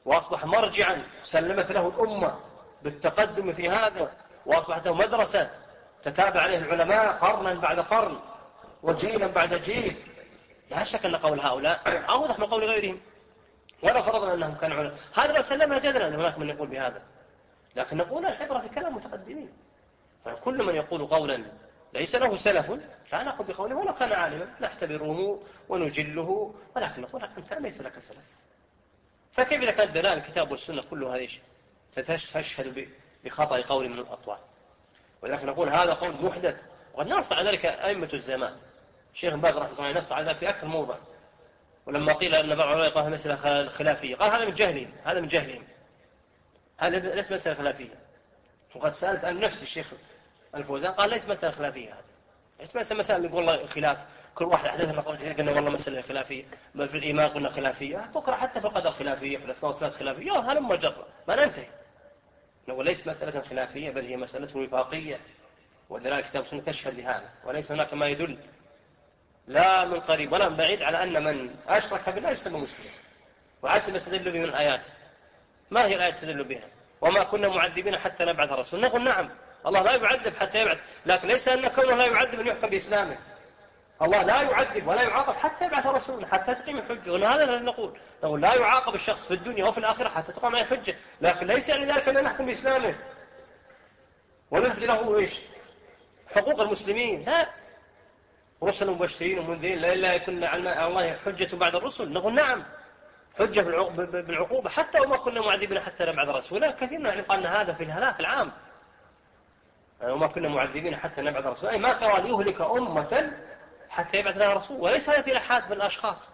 وأصبح مرجعا سلمت له الأمة بالتقدم في هذا، وأصبحت له مدرسة تتابع عليه العلماء قرنا بعد قرن وجيلا بعد جيل، لا شك أن قول هؤلاء أوضح من قول غيرهم، ولا فرضنا أنهم كانوا علماء. هذا لو سلمنا جدلا أن هناك من يقول بهذا، لكن نقول الحبرة في كلام متقدمين. فكل من يقول قولا ليس له سلف لا نأخذ بقوله ولو كان عالما، نعتبره ونجله، ولكن نقول أنت ليس لك سلف. فكيف إذا كانت دلالة الكتاب والسنة كلها هذه ستشهد بخطأ قول من الأطوال؟ ولكن نقول هذا قول محدث، وقد نص على ذلك أئمة الزمان. الشيخ باز رحمه الله نص على ذلك في أكثر موضع، ولما قيل أن بعض العلماء قال مسألة خلافية قال هذا من جهلهم، هذا من جهلهم، هذا ليس مسألة خلافية. وقد سألت عن نفس الشيخ الفوزان قال ليس مسألة خلافية، هذا ليس مسألة مسألة يقول الله خلاف، كل واحد حدثنا قول جديد قلنا والله مسألة خلافية، بل في الإيمان قلنا خلافية، بكرة حتى في القدر خلافية، في الأسماء والصفات خلافية، هذا مجرد ما ننتهي. نقول ليس مسألة خلافية بل هي مسألة وفاقية، ودلالة الكتاب والسنة تشهد لهذا، وليس هناك ما يدل لا من قريب ولا من بعيد على أن من أشرك بالله يسمى مسلم. وحتى نستدل به من الآيات. ما هي الآيات تدل بها؟ وما كنا معذبين حتى نبعث رسول. نقول نعم الله لا يعذب حتى يبعث، لكن ليس أن كونه لا يعذب أن يحكم بإسلامه. الله لا يعذب ولا يعاقب حتى يبعث رسول، حتى تقيم الحجة. وهذا الذي نقول، نقول لا يعاقب الشخص في الدنيا وفي الآخرة حتى تقام عليه الحجة، لكن ليس يعني ذلك أن نحكم بإسلامه ونثبت له إيش حقوق المسلمين. لا، رسل مبشرين ومنذرين لا يكون على الله حجة بعد الرسل. نقول نعم حجة بالعقوبة حتى وما كنا معذبين حتى نبعث رسولا. كثير من قال هذا في الهلاك العام، وما كنا معذبين حتى نبعث رسولا، أي ما ترى ليهلك أمة حتى يبعث لها رسول، وليس هذا في الأحاد بالأشخاص.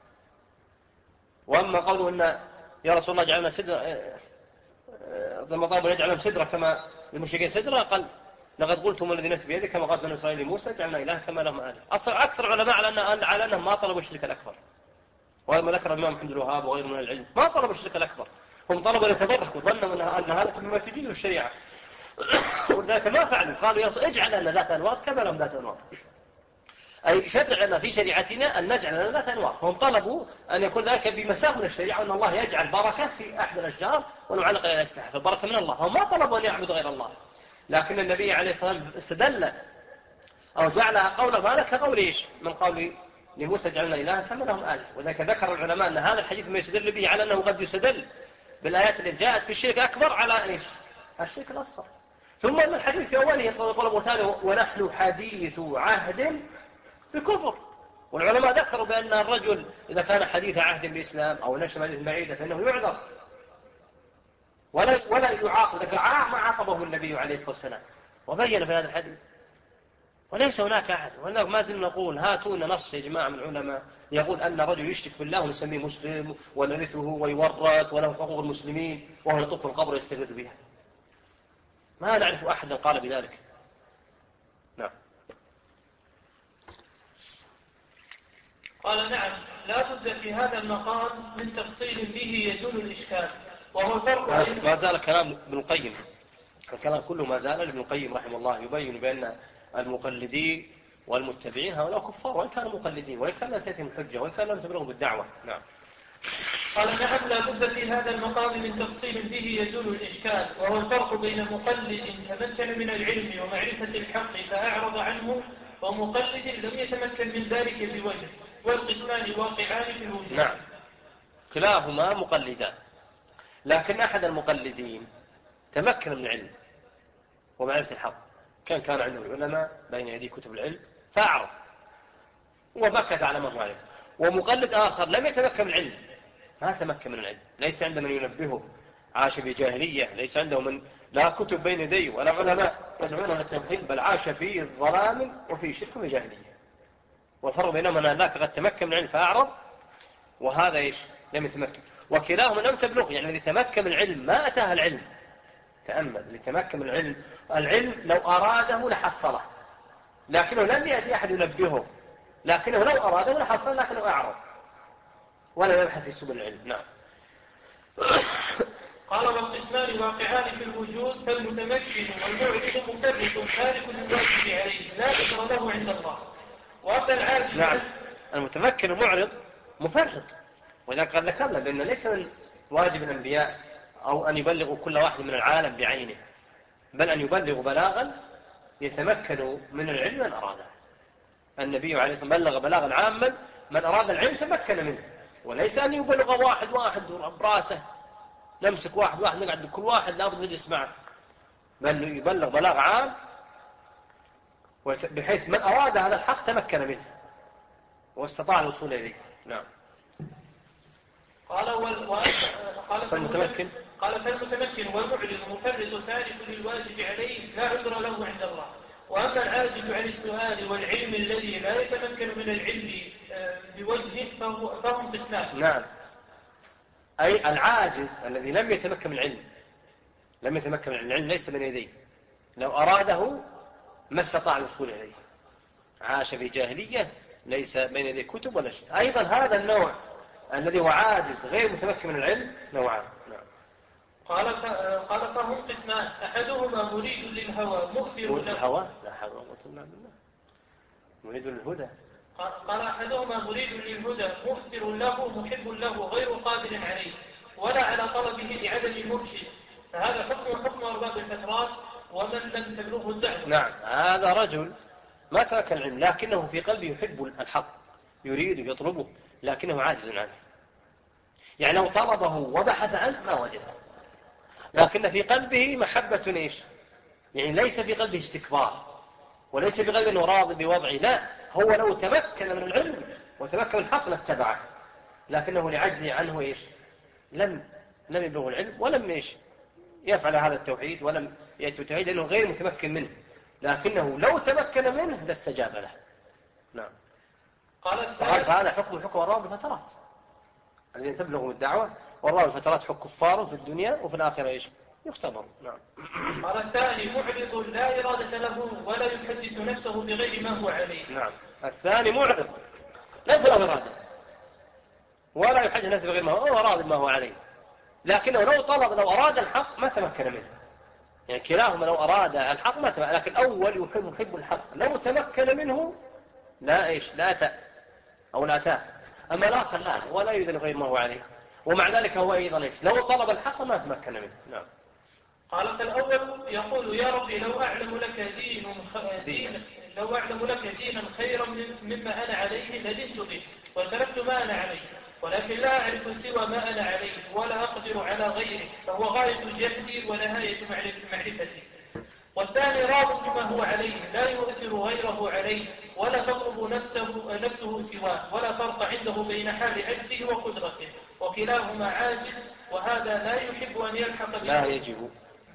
وأما قوله أن يا رسول الله جعلنا سدرة ثم طابوا يجعلهم سدرة كما المشركين سدرة، قال لقد قلتم الذي نفسي بيده كما قال بنو إسرائيل موسى جعلنا إله كما لهم آله. أصلا أكثر علماء على أن على أنهم ما طلبوا الشرك الأكبر، وهذا ما ذكر الإمام محمد الوهاب وغيره من العلم، ما طلبوا الشرك الأكبر، هم طلبوا أن يتبركوا، ظنوا أن هذا مما تجيده الشريعة ولذلك ما فعلوا، قالوا يا رسول اجعل لنا ذات أنوار كما لهم ذات أنوار، أي شرع لنا في شريعتنا أن نجعل لنا ذات أنوار. هم طلبوا أن يكون ذلك بمساق من الشريعة، وأن الله يجعل بركة في أحد الأشجار ونعلق إلى الأسلحة، فالبركة من الله. هم ما طلبوا أن يعبدوا غير الله، لكن النبي عليه الصلاة والسلام استدل أو جعلها قول مالك كقول إيش من قول لموسى جعلنا إلها كما لهم آله. وذلك ذكر العلماء أن هذا الحديث ما يستدل به على أنه قد يستدل بالآيات التي جاءت في الشرك أكبر على إيش الشرك الأصغر. ثم أن الحديث في أوله يقول أبو تعالى ونحن حديث عهد بكفر، والعلماء ذكروا بأن الرجل إذا كان حديث عهد بإسلام أو نشر حديث بعيدة فإنه يعذر ولا ولا يعاقب، ذكر ما عاقبه النبي عليه الصلاة والسلام وبين في هذا الحديث. وليس هناك أحد، وهناك ما زلنا نقول هاتونا نص يا جماعة من العلماء يقول أن رجل يشرك بالله ونسميه مسلم ونرثه ويورث وله حقوق المسلمين وهو يطوف القبر ويستغيث بها. ما نعرف أحدا قال بذلك. نعم. قال نعم لا بد في هذا المقام من تفصيل به يزول الإشكال، وهو الفرق بين ما زال كلام ابن القيم، الكلام كله ما زال ابن القيم رحمه الله يبين بأن المقلدين والمتبعين هؤلاء كفار وإن كانوا مقلدين وإن كان لا تأتيهم الحجة وإن كان لا تبلغهم بالدعوة. نعم. قال نعم لا بد في هذا المقام من تفصيل به يزول الإشكال، وهو الفرق بين مقلد تمكن من العلم ومعرفة الحق فأعرض عنه ومقلد لم يتمكن من ذلك بوجه، والقسمان واقعان في الوجود. نعم كلاهما مقلدان، لكن أحد المقلدين تمكن من العلم ومعرفة الحق، كان كان عنده العلماء بين يدي كتب العلم فأعرض وبكت على ما هو عليه. ومقلد آخر لم يتمكن من العلم، ما تمكن من العلم، ليس عنده من ينبهه، عاش في جاهلية، ليس عنده من لا كتب بين يديه ولا علماء يدعونه التوحيد، بل عاش في ظلام وفي شرك وجاهلية. والفرق بينهما أن ذاك قد تمكن من العلم فأعرض وهذا إيش لم يتمكن، وكلاهما لم تبلغ. يعني الذي تمكن من العلم ما أتاه العلم، تأمل، اللي تمكن من العلم العلم لو أراده لحصله، لكنه لم يأتي أحد ينبهه، لكنه لو أراده لحصله لكنه أعرض ولا يبحث في سبل العلم. نعم. قال والقسمان واقعان في الوجود، فالمتمكن والمعرض مفرط خارق للواجب عليه لا ذكر له عند الله، وأما العاجز. نعم المتمكن المعرض مفرط، ولذلك قد ذكرنا بأن ليس من واجب الأنبياء أو أن يبلغوا كل واحد من العالم بعينه، بل أن يبلغوا بلاغا يتمكنوا من العلم من أراده. النبي عليه الصلاة والسلام بلغ بلاغا عاما، من أراد العلم تمكن منه، وليس أن يبلغ واحد واحد براسه، نمسك واحد واحد نقعد كل واحد لابد نجلس معه، بل يبلغ بلاغ عام بحيث من أراد هذا الحق تمكن منه واستطاع الوصول إليه. نعم. قال قال فالمتمكن قال فالمتمكن والمعلم مفرط تارك للواجب عليه لا عذر له عند الله. وأما العاجز عن السؤال والعلم الذي لا يتمكن من العلم بوجه فهم قسمان. نعم، أي العاجز الذي لم يتمكن من العلم، لم يتمكن من العلم ليس بين يديه، لو أراده ما استطاع الوصول إليه، عاش في جاهلية ليس بين يديه كتب ولا شيء. أيضا هذا النوع الذي هو عاجز غير متمكن من العلم نوعان. نعم. قال قال فهم قسمان، أحدهما مريد للهوى مؤثر له. الهوى لا حول ولا قوة إلا بالله. مريد للهدى. قال أحدهما مريد للهدى مؤثر له محب له غير قادر عليه ولا على طلبه لعدم المرشد، فهذا حكم حكم أرباب الفترات ومن لم تبلغه الدعوة. نعم، هذا رجل ما ترك العلم لكنه في قلبه يحب الحق، يريد يطلبه لكنه عاجز عنه، يعني لو طلبه وبحث عنه ما وجده، لكن في قلبه محبة إيش؟ يعني ليس في قلبه استكبار، وليس في قلبه أنه راضي بوضعه، لا، هو لو تمكن من العلم وتمكن من الحق لاتبعه، لكنه لعجزه عنه إيش؟ لم لم يبلغه العلم ولم إيش؟ يفعل هذا التوحيد ولم يأتي التوحيد لأنه غير متمكن منه، لكنه لو تمكن منه لاستجاب له. نعم. قال فهذا حكم حكم أرباب الفترات الذين تبلغهم الدعوة، والله الفترات حكم كفار في الدنيا وفي الآخرة إيش؟ يختبر. نعم. قال الثاني معرض لا إرادة له ولا يحدث نفسه بغير ما هو عليه. نعم، الثاني معرض ليس له إرادة ولا يحدث نفسه بغير ما هو، هو راضي ما هو عليه، لكنه لو طلب لو أراد الحق ما تمكن منه، يعني كلاهما لو أراد الحق ما تمكن، لكن الأول يحب يحب الحق لو تمكن منه لا إيش لا أتى أو لا أتاه، أما الآخر لا ولا يريد غير ما هو عليه، ومع ذلك هو أيضا إيش لو طلب الحق ما تمكن منه. نعم. قال فالأول يقول يا ربي لو أعلم لك دين, دين لو أعلم لك دينا خيرا مما أنا عليه لدنت به وتركت ما أنا عليه، ولكن لا أعرف سوى ما أنا عليه ولا أقدر على غيره، فهو غاية جهدي ونهاية معرفتي. والثاني راض بما هو عليه لا يؤثر غيره عليه ولا تطلب نفسه, نفسه سواه، ولا فرق عنده بين حال عجزه وقدرته، وكلاهما عاجز، وهذا لا يحب أن يلحق به. لا يجب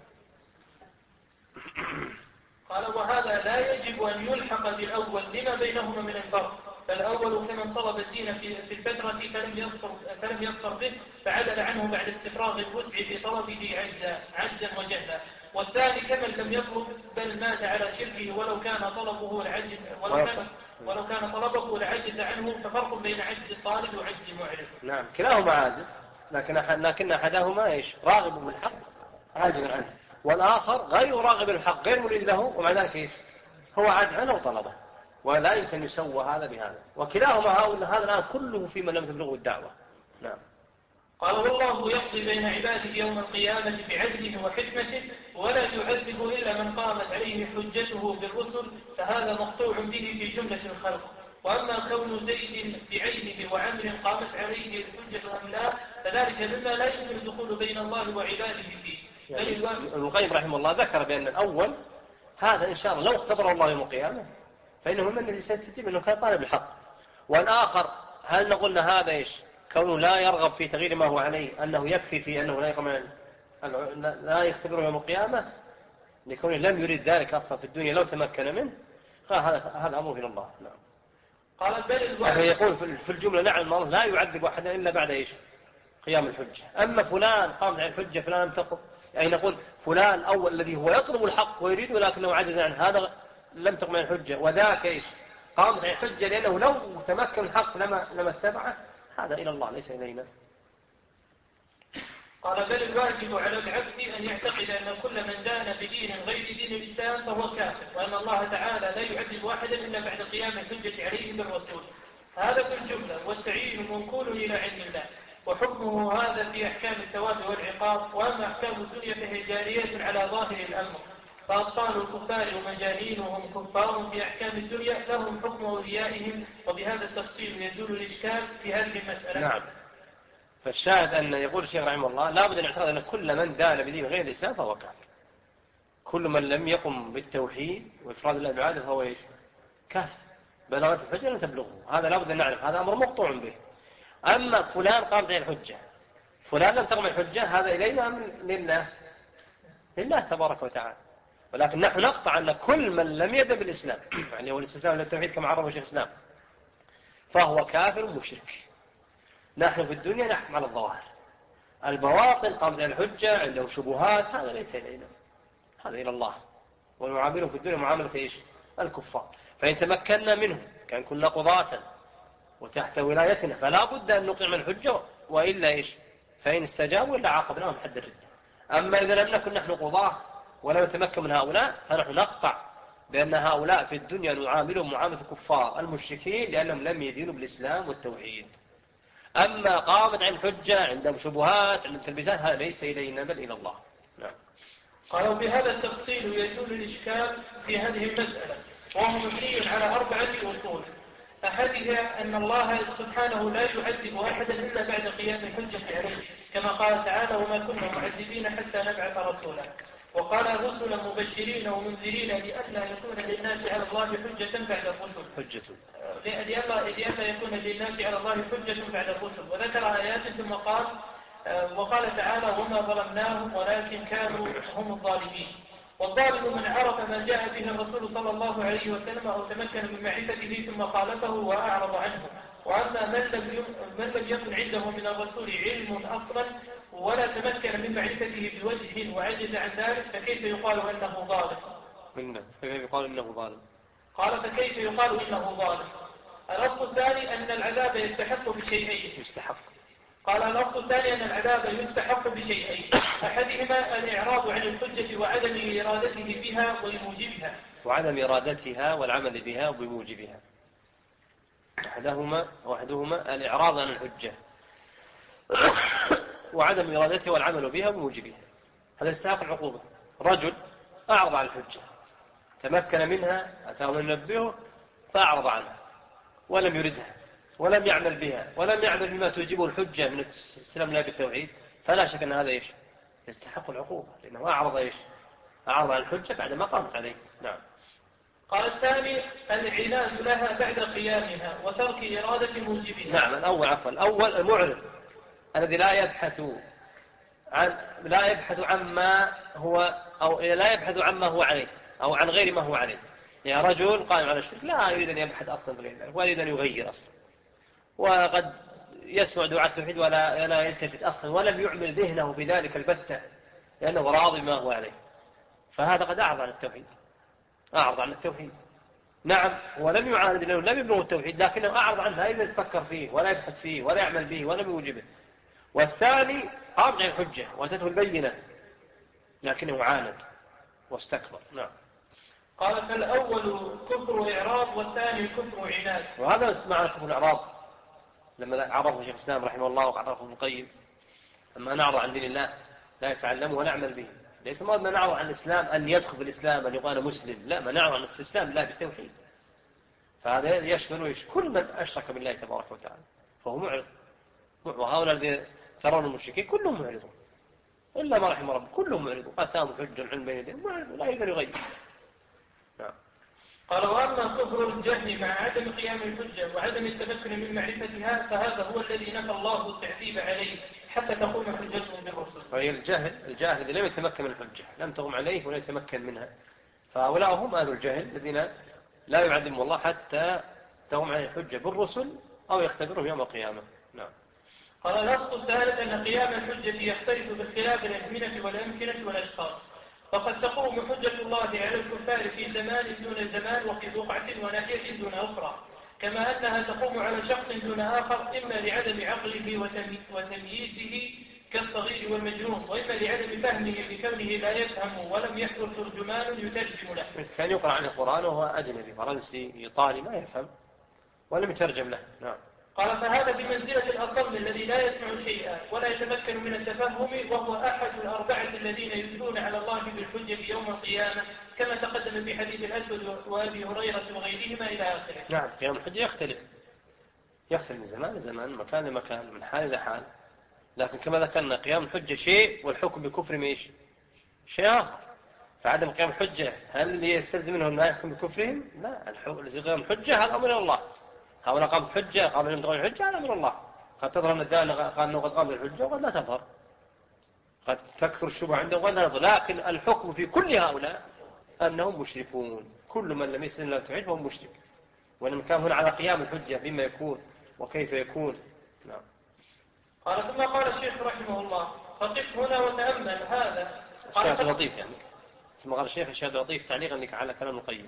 قال وهذا لا يجب أن يلحق بالأول لما بينهما من الفرق، فالأول كمن طلب الدين في الفترة فلم يظفر, فلم يظفر به فعدل عنه بعد استفراغ الوسع في طلبه عجزا, عجزا وجهلا، والثاني كمن لم يطلب بل مات على شركه ولو كان طلبه العجز ولو كان, ولو كان طلبه العجز عنه، ففرق بين عجز الطالب وعجز المعرض. نعم، كلاهما عاجز، لكن لكن أحدهما إيش راغب بالحق عاجز عنه، والآخر غير راغب بالحق غير مريد له، ومع ذلك إيش هو عاجز عنه وطلبه، ولا يمكن يسوى هذا بهذا، وكلاهما هذا الآن كله في من لم تبلغه الدعوة. نعم. قال والله يقضي بين عباده يوم القيامة بعدله وحكمته ولا يعذب إلا من قامت عليه حجته بالرسل، فهذا مقطوع به في جملة الخلق. وأما كون زيد بعينه وعمر قامت عليه الحجة أم لا فذلك مما لا يمكن الدخول بين الله وعباده فيه. يعني ابن القيم رحمه الله ذكر بأن الأول هذا إن شاء الله لو اختبر الله يوم القيامة فإنه من الذي سيستجيب أنه كان طالب الحق، والآخر هل نقولنا هذا إيش كونه لا يرغب في تغيير ما هو عليه أنه يكفي في أنه لا يقمع لا يختبره يوم القيامة لكونه لم يريد ذلك أصلا في الدنيا لو تمكن منه، هذا هذا أمر إلى الله. نعم. قال بل يعني يقول في الجملة نعم الله لا يعذب أحدا إلا بعد إيش قيام الحجة، أما فلان قام على الحجة فلان لم تقم، يعني نقول فلان الأول الذي هو يطلب الحق ويريد ولكنه عجز عنه هذا لم تقم الحجة، وذاك إيش قام على الحجة لأنه لو تمكن الحق لما لما اتبعه، هذا إلى الله ليس إلينا. قال بل الواجب على العبد أن يعتقد أن كل من دان بدين غير دين الإسلام فهو كافر، وأن الله تعالى لا يعذب أحدا إلا بعد قيام الحجة عليه بالرسول، هذا في الجملة، والتعيين منقول إلى علم الله. وحكمه هذا في أحكام الثواب والعقاب. وأما أحكام الدنيا فهي جارية على ظاهر الأمر، فأطفال الكفار ومجانينهم كفار في أحكام الدنيا لهم حكم أوليائهم. وبهذا التفصيل يزول الإشكال في هذه المسألة. نعم. فالشاهد أن يقول الشيخ رحمه الله لا بد أن يعتقد أن كل من دان بدين غير الإسلام فهو كافر. كل من لم يقم بالتوحيد وإفراد الله بالعبادة فهو إيش؟ كافر. بلاغة الحجة لم تبلغه. هذا لا بد أن نعرف، هذا أمر مقطوع به. أما فلان قام به الحجة، فلان لم تقم الحجة، هذا إلينا من لله لله تبارك وتعالى. ولكن نحن نقطع أن كل من لم يدب بالإسلام يعني هو الاستسلام للتوحيد كما عرفه الشيخ الإسلام فهو كافر مشرك. نحن في الدنيا نحكم على الظواهر، البواطن قام به الحجة عنده شبهات، هذا ليس إلينا، هذا إلى الله. ونعامله في الدنيا معاملة إيش؟ الكفار. فإن تمكنا منه كان كنا قضاة وتحت ولايتنا فلا بد أن نقيم الحجة، وإلا إيش؟ فإن استجابوا إلا عاقبناهم حد الردة. أما إذا لم نكن نحن قضاة ولم نتمكن من هؤلاء فنحن نقطع بأن هؤلاء في الدنيا نعاملهم معاملة الكفار المشركين لأنهم لم يدينوا بالإسلام والتوحيد. أما قامت عن حجة عندهم شبهات عندهم تلبيسات هذا ليس إلينا بل إلى الله. نعم. قالوا بهذا التفصيل يزول الإشكال في هذه المسألة، وهو مبني على أربعة أصول. أحدها أن الله سبحانه لا يعذب أحدا إلا بعد قيام الحجة عليه، كما قال تعالى وما كنا معذبين حتى نبعث رسولا. وقال رسلا مبشرين ومنذرين لئلا يكون للناس على الله حجة بعد الرسل. حجة لئلا يكون للناس على الله حجة بعد الرسل. وذكر آيات ثم قال وقال تعالى وما ظلمناهم ولكن كانوا هم الظالمين. والظالم من عرف ما جاء به الرسول صلى الله عليه وسلم أو تمكن من معرفته ثم خالفه وأعرض عنه. وأما من لم من لم يكن عنده من الرسول علم أصلا ولا تمكن من معرفته بوجه وعجز عن ذلك فكيف يقال أنه ظالم؟ منه فكيف يقال إنه ظالم؟ قال فكيف يقال إنه ظالم؟ الأصل الثاني أن العذاب يستحق بشيئين. يستحق. قال الأصل الثاني أن العذاب يستحق بشيئين، أحدهما الإعراض عن الحجة وعدم إرادته بها وبموجبها. وعدم إرادتها والعمل بها وبموجبها. أحدهما وأحدهما الإعراض عن الحجة وعدم إرادتها والعمل بها وبموجبها. هذا يستحق العقوبة. رجل أعرض عن الحجة تمكن منها أتاه من ينبهه فأعرض عنها ولم يردها ولم يعمل بها ولم يعمل بما توجبه الحجة من السلام لا بالتوحيد، فلا شك أن هذا إيش؟ يستحق العقوبة لأنه أعرض إيش؟ أعرض عن الحجة بعد ما قامت عليه. نعم. قال الثاني العناد لها بعد قيامها وترك إرادة موجبها. نعم. الأول عفوا الأول المعرض الذي لا يبحث عن لا يبحث عما هو أو لا يبحث عما هو عليه أو عن غير ما هو عليه. يعني رجل قائم على الشرك لا يريد أن يبحث أصلا بغير ذلك ولا يريد أن يغير أصلا، وقد يسمع دعاء التوحيد ولا لا يلتفت أصلا ولم يعمل ذهنه بذلك البتة لأنه راضي ما هو عليه، فهذا قد أعرض عن التوحيد أعرض عن التوحيد. نعم ولم يعاند لأنه لم يبلغ التوحيد لكنه أعرض عنه لا يتفكر فيه ولا يبحث فيه ولا يعمل به ولا يوجبه. والثاني أرجع الحجة وأتته البينة لكنه عاند واستكبر. نعم. قال فالأول كفر إعراض والثاني كفر عناد. وهذا معنى كفر الإعراض لما عرفه شيخ الإسلام رحمه الله وعرفه ابن القيم. أما نعرض عن دين الله لا يتعلمه ونعمل به، ليس ما نعرض عن الإسلام أن يدخل في الإسلام أن يقال مسلم، لا، ما نعرض عن الاستسلام لا بالتوحيد. فهذا يشمل كل من أشرك بالله تبارك وتعالى فهو معرض. وهؤلاء الذين ترون المشركين كلهم معرضون إلا ما رحم رب، كلهم معرضون أتاهم حج العلم بين يديهم معرضون لا يقدر يغير. نعم. قال وأما كفر الجهل مع عدم قيام الحجة وعدم التمكن من معرفتها فهذا هو الذي نفى الله التعذيب عليه حتى تقوم حجته بالرسل. وهي الجهل الجاهل الذي لم يتمكن من الحجة لم تقم عليه ولا يتمكن منها، فهؤلاء هم أهل الجهل الذين لا يعذبهم الله حتى تقوم عليه الحجة بالرسل أو يختبرهم يوم القيامة. نعم. قال الأصل الثالث أن قيام الحجة يختلف باختلاف الأزمنة والأمكنة والأشخاص، فقد تقوم حجة الله على الكفار في زمان دون زمان وفي بقعة وناحية دون أخرى، كما أنها تقوم على شخص دون آخر إما لعدم عقله وتمييزه كالصغير والمجنون، وإما لعدم فهمه بكونه لا يفهم ولم يحضر ترجمان يترجم له. كان يقرأ عن القرآن وهو أجنبي فرنسي إيطالي ما يفهم ولم يترجم له. نعم. قال فهذا بمنزلة الأصم الذي لا يسمع شيئا ولا يتمكن من التفهم، وهو أحد الأربعة الذين يدلون على الله بالحجة يوم القيامة، كما تقدم في حديث الأسود وأبي هريرة وغيرهما إلى آخره. نعم، قيام الحجة يختلف يختلف من زمان لزمان، مكان لمكان، من حال إلى حال، لكن كما ذكرنا قيام الحجة شيء والحكم بكفر ميش شيء آخر. فعدم قيام الحجة هل يستلزم منهم لا يحكم بكفرهم؟ لا، قيام الحجة هذا أمر الله. هؤلاء قاموا الحجة، قاموا لهم تغير الحجة، هذا أمر الله. قد تظهر أن الدال قال أنه قد قام الحجة وقد لا تظهر، قد تكثر الشبهة عندهم وقد لا تظهر، لكن الحكم في كل هؤلاء أنهم مشركون. كل من لم يسلم لا توحيد فهو مشرك، وإنما كان هنا على قيام الحجة بما يكون وكيف يكون. نعم. قال ثم قال الشيخ رحمه الله فقف هنا وتأمل هذا. الشيخ لطيف يعني ثم قال الشيخ الشيخ لطيف تعليقا لك على كلام القيم.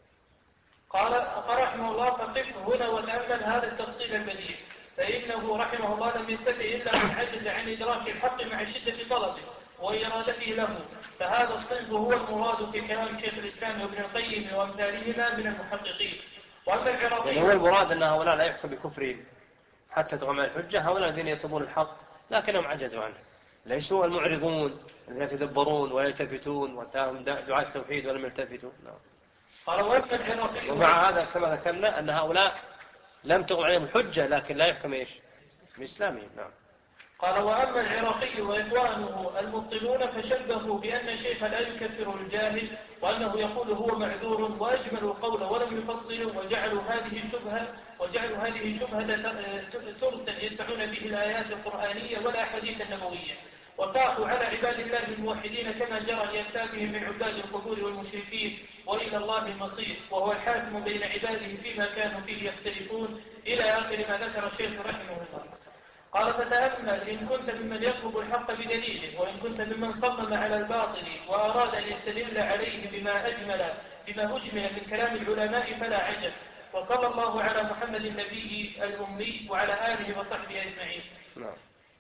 قال رحمه الله فقف هنا وتأمل هذا التفصيل البديع، فإنه رحمه الله لم يستطع إلا من عجز عن إدراك الحق مع شدة طلبه وإرادته له، فهذا الصنف هو المراد في كلام شيخ الإسلام وابن القيم وأمثالهما من المحققين. وأما العراقي يعني هو المراد أن هؤلاء لا يحكم بكفرهم حتى تقام الحجة، هؤلاء الذين يطلبون الحق لكنهم عجزوا عنه، ليسوا المعرضون الذين يتدبرون ويلتفتون وانتهوا دعاة التوحيد ولم يلتفتوا. نعم. قال وأما العراقي ومع هذا كما ذكرنا أن هؤلاء لم تقم عليهم الحجة لكن لا يحكم إيش بإسلامهم. نعم. قال وأما العراقي وإخوانه المبطلون فشبهوا بأن الشيخ لا يكفر الجاهل وأنه يقول هو معذور، وأجملوا القول ولم يفصلوا، وجعلوا هذه شبهة وجعلوا هذه شبهة ترسل يدفعون به الآيات القرآنية والأحاديث النبوية، وساقوا على عباد الله الموحدين كما جرى لأسلافهم من عباد القبور والمشركين، وإلى الله المصير وهو الحاكم بين عباده فيما كانوا فيه يختلفون، إلى آخر ما ذكر الشيخ رحمه الله. قال فتأمل إن كنت ممن يطلب الحق بدليله، وإن كنت ممن صمم على الباطل وأراد أن يستدل عليه بما أجمل بما أجمل من كلام العلماء فلا عجب. وصلى الله على محمد النبي الأمي وعلى آله وصحبه أجمعين. نعم.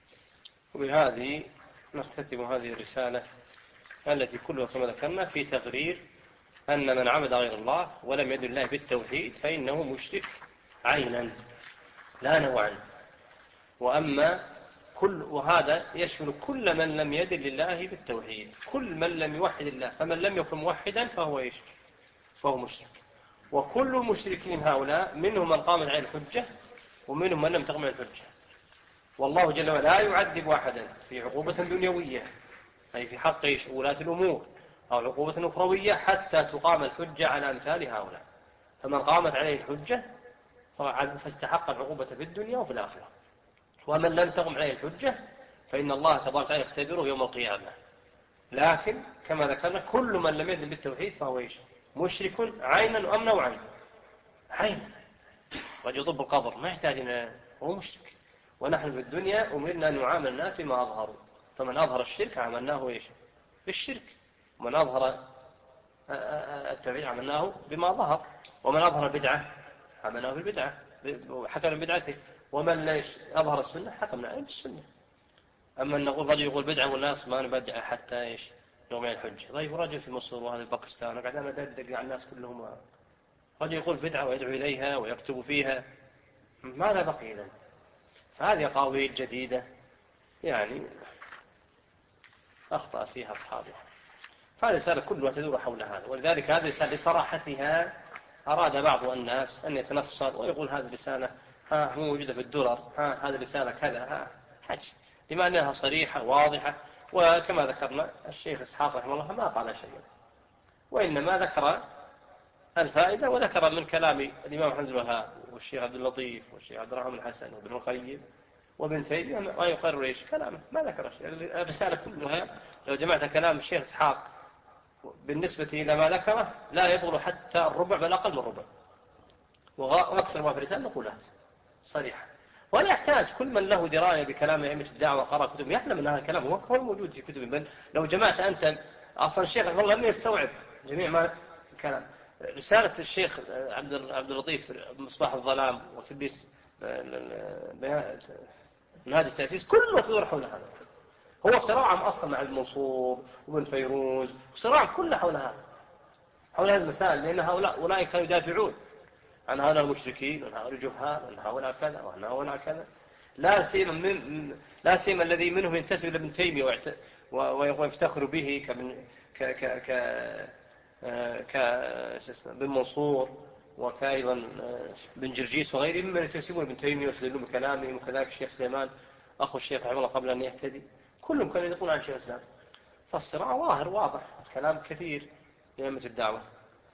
وبهذه نختتم هذه الرسالة التي كلها كما ذكرنا في تغرير أن من عبد غير الله ولم يدل الله بالتوحيد فإنه مشرك عينا لا نوعا. وأما كل وهذا يشمل كل من لم يدل لله بالتوحيد، كل من لم يوحد الله، فمن لم يكن موحدا فهو إيش؟ فهو مشرك. وكل المشركين هؤلاء منهم من قامت عليه الحجة ومنهم من لم تقم عليه الحجة. والله جل وعلا لا يعذب أحدا في عقوبة دنيوية أي في حق ولاة الأمور أو عقوبة أخروية حتى تقام الحجة على أمثال هؤلاء. فمن قامت عليه الحجة فاستحق العقوبة في الدنيا وفي الآخرة، ومن لم تقم عليه الحجة فإن الله تبارك وتعالى يختبره يوم القيامة. لكن كما ذكرنا كل من لم يدل بالتوحيد فهو إيش؟ مشرك عينا وأم نوعا. عين رجل طب القبر ما يحتاج إلى هو مشرك. ونحن في الدنيا أمرنا أن نعامل الناس بما أظهروا، فمن أظهر الشرك عملناه إيش؟ بالشرك، ومن أظهر التوحيد عملناه بما ظهر، ومن أظهر البدعة عملناه بالبدعة وحكم بدعته، ومن ليش أظهر السنة حكمنا عليه بالسنة. أما أن نقول رجل يقول بدعة والناس ما نبدع حتى إيش يوم الحجة. طيب رجل في مصر وهذا باكستان وقاعد أنا أدقق على الناس كلهم، رجل يقول بدعة ويدعو إليها ويكتب فيها، ماذا بقي لنا؟ فهذه أقاويل جديدة يعني أخطأ فيها أصحابها. فهذه الرسالة كلها تدور حول هذا، ولذلك هذه الرسالة لصراحتها أراد بعض الناس أن يتنصر ويقول هذه الرسالة ها موجودة في الدرر، ها هذه الرسالة كذا، ها حج، لما أنها صريحة واضحة. وكما ذكرنا الشيخ إسحاق رحمه الله ما قال شيئا، وإنما ذكر الفائدة، وذكر من كلام الإمام محمد بن الوهاب والشيخ عبد اللطيف والشيخ عبد الرحمن الحسن وابن القيم وابن تيمية ما يقرر إيش كلامه، ما ذكر شيء. الرسالة كلها لو جمعت كلام الشيخ إسحاق بالنسبة إلى ما ذكره لا يبلغ حتى الربع بل أقل من الربع، وأكثر ما في الرسالة نقولات صريحة. ولا يحتاج كل من له دراية بكلام أئمة الدعوة وقرأ كتب يعلم أن هذا الكلام هو هو موجود في كتب. بل لو جمعت أنت أصلا الشيخ والله لم يستوعب جميع ما كلام. رسالة الشيخ عبد عبد اللطيف مصباح الظلام وتلبيس منهاج التأسيس كله تدور حول هذا. هو صراع أصلا مع المنصور وابن فيروز، صراع كله حول هذا حول هذه المسائل، لأن هؤلاء أولئك كانوا يدافعون عن هؤلاء المشركين وعن هؤلاء الجهال وعن هؤلاء كذا وعن هؤلاء كذا، لا سيما من لا سيما الذي منهم ينتسب لابن تيمية ويفتخر به كمن ك ك ك ك بن منصور وكأيضا بن جرجيس وغيرهم ممن ينتسبون لابن تيمية ويستدلون بكلامهم، وكذلك الشيخ سليمان أخو الشيخ رحمه الله قبل أن يهتدي، كلهم كانوا يقولون عن شيخ الإسلام. فالصراع ظاهر واضح، الكلام كثير لأئمة الدعوة.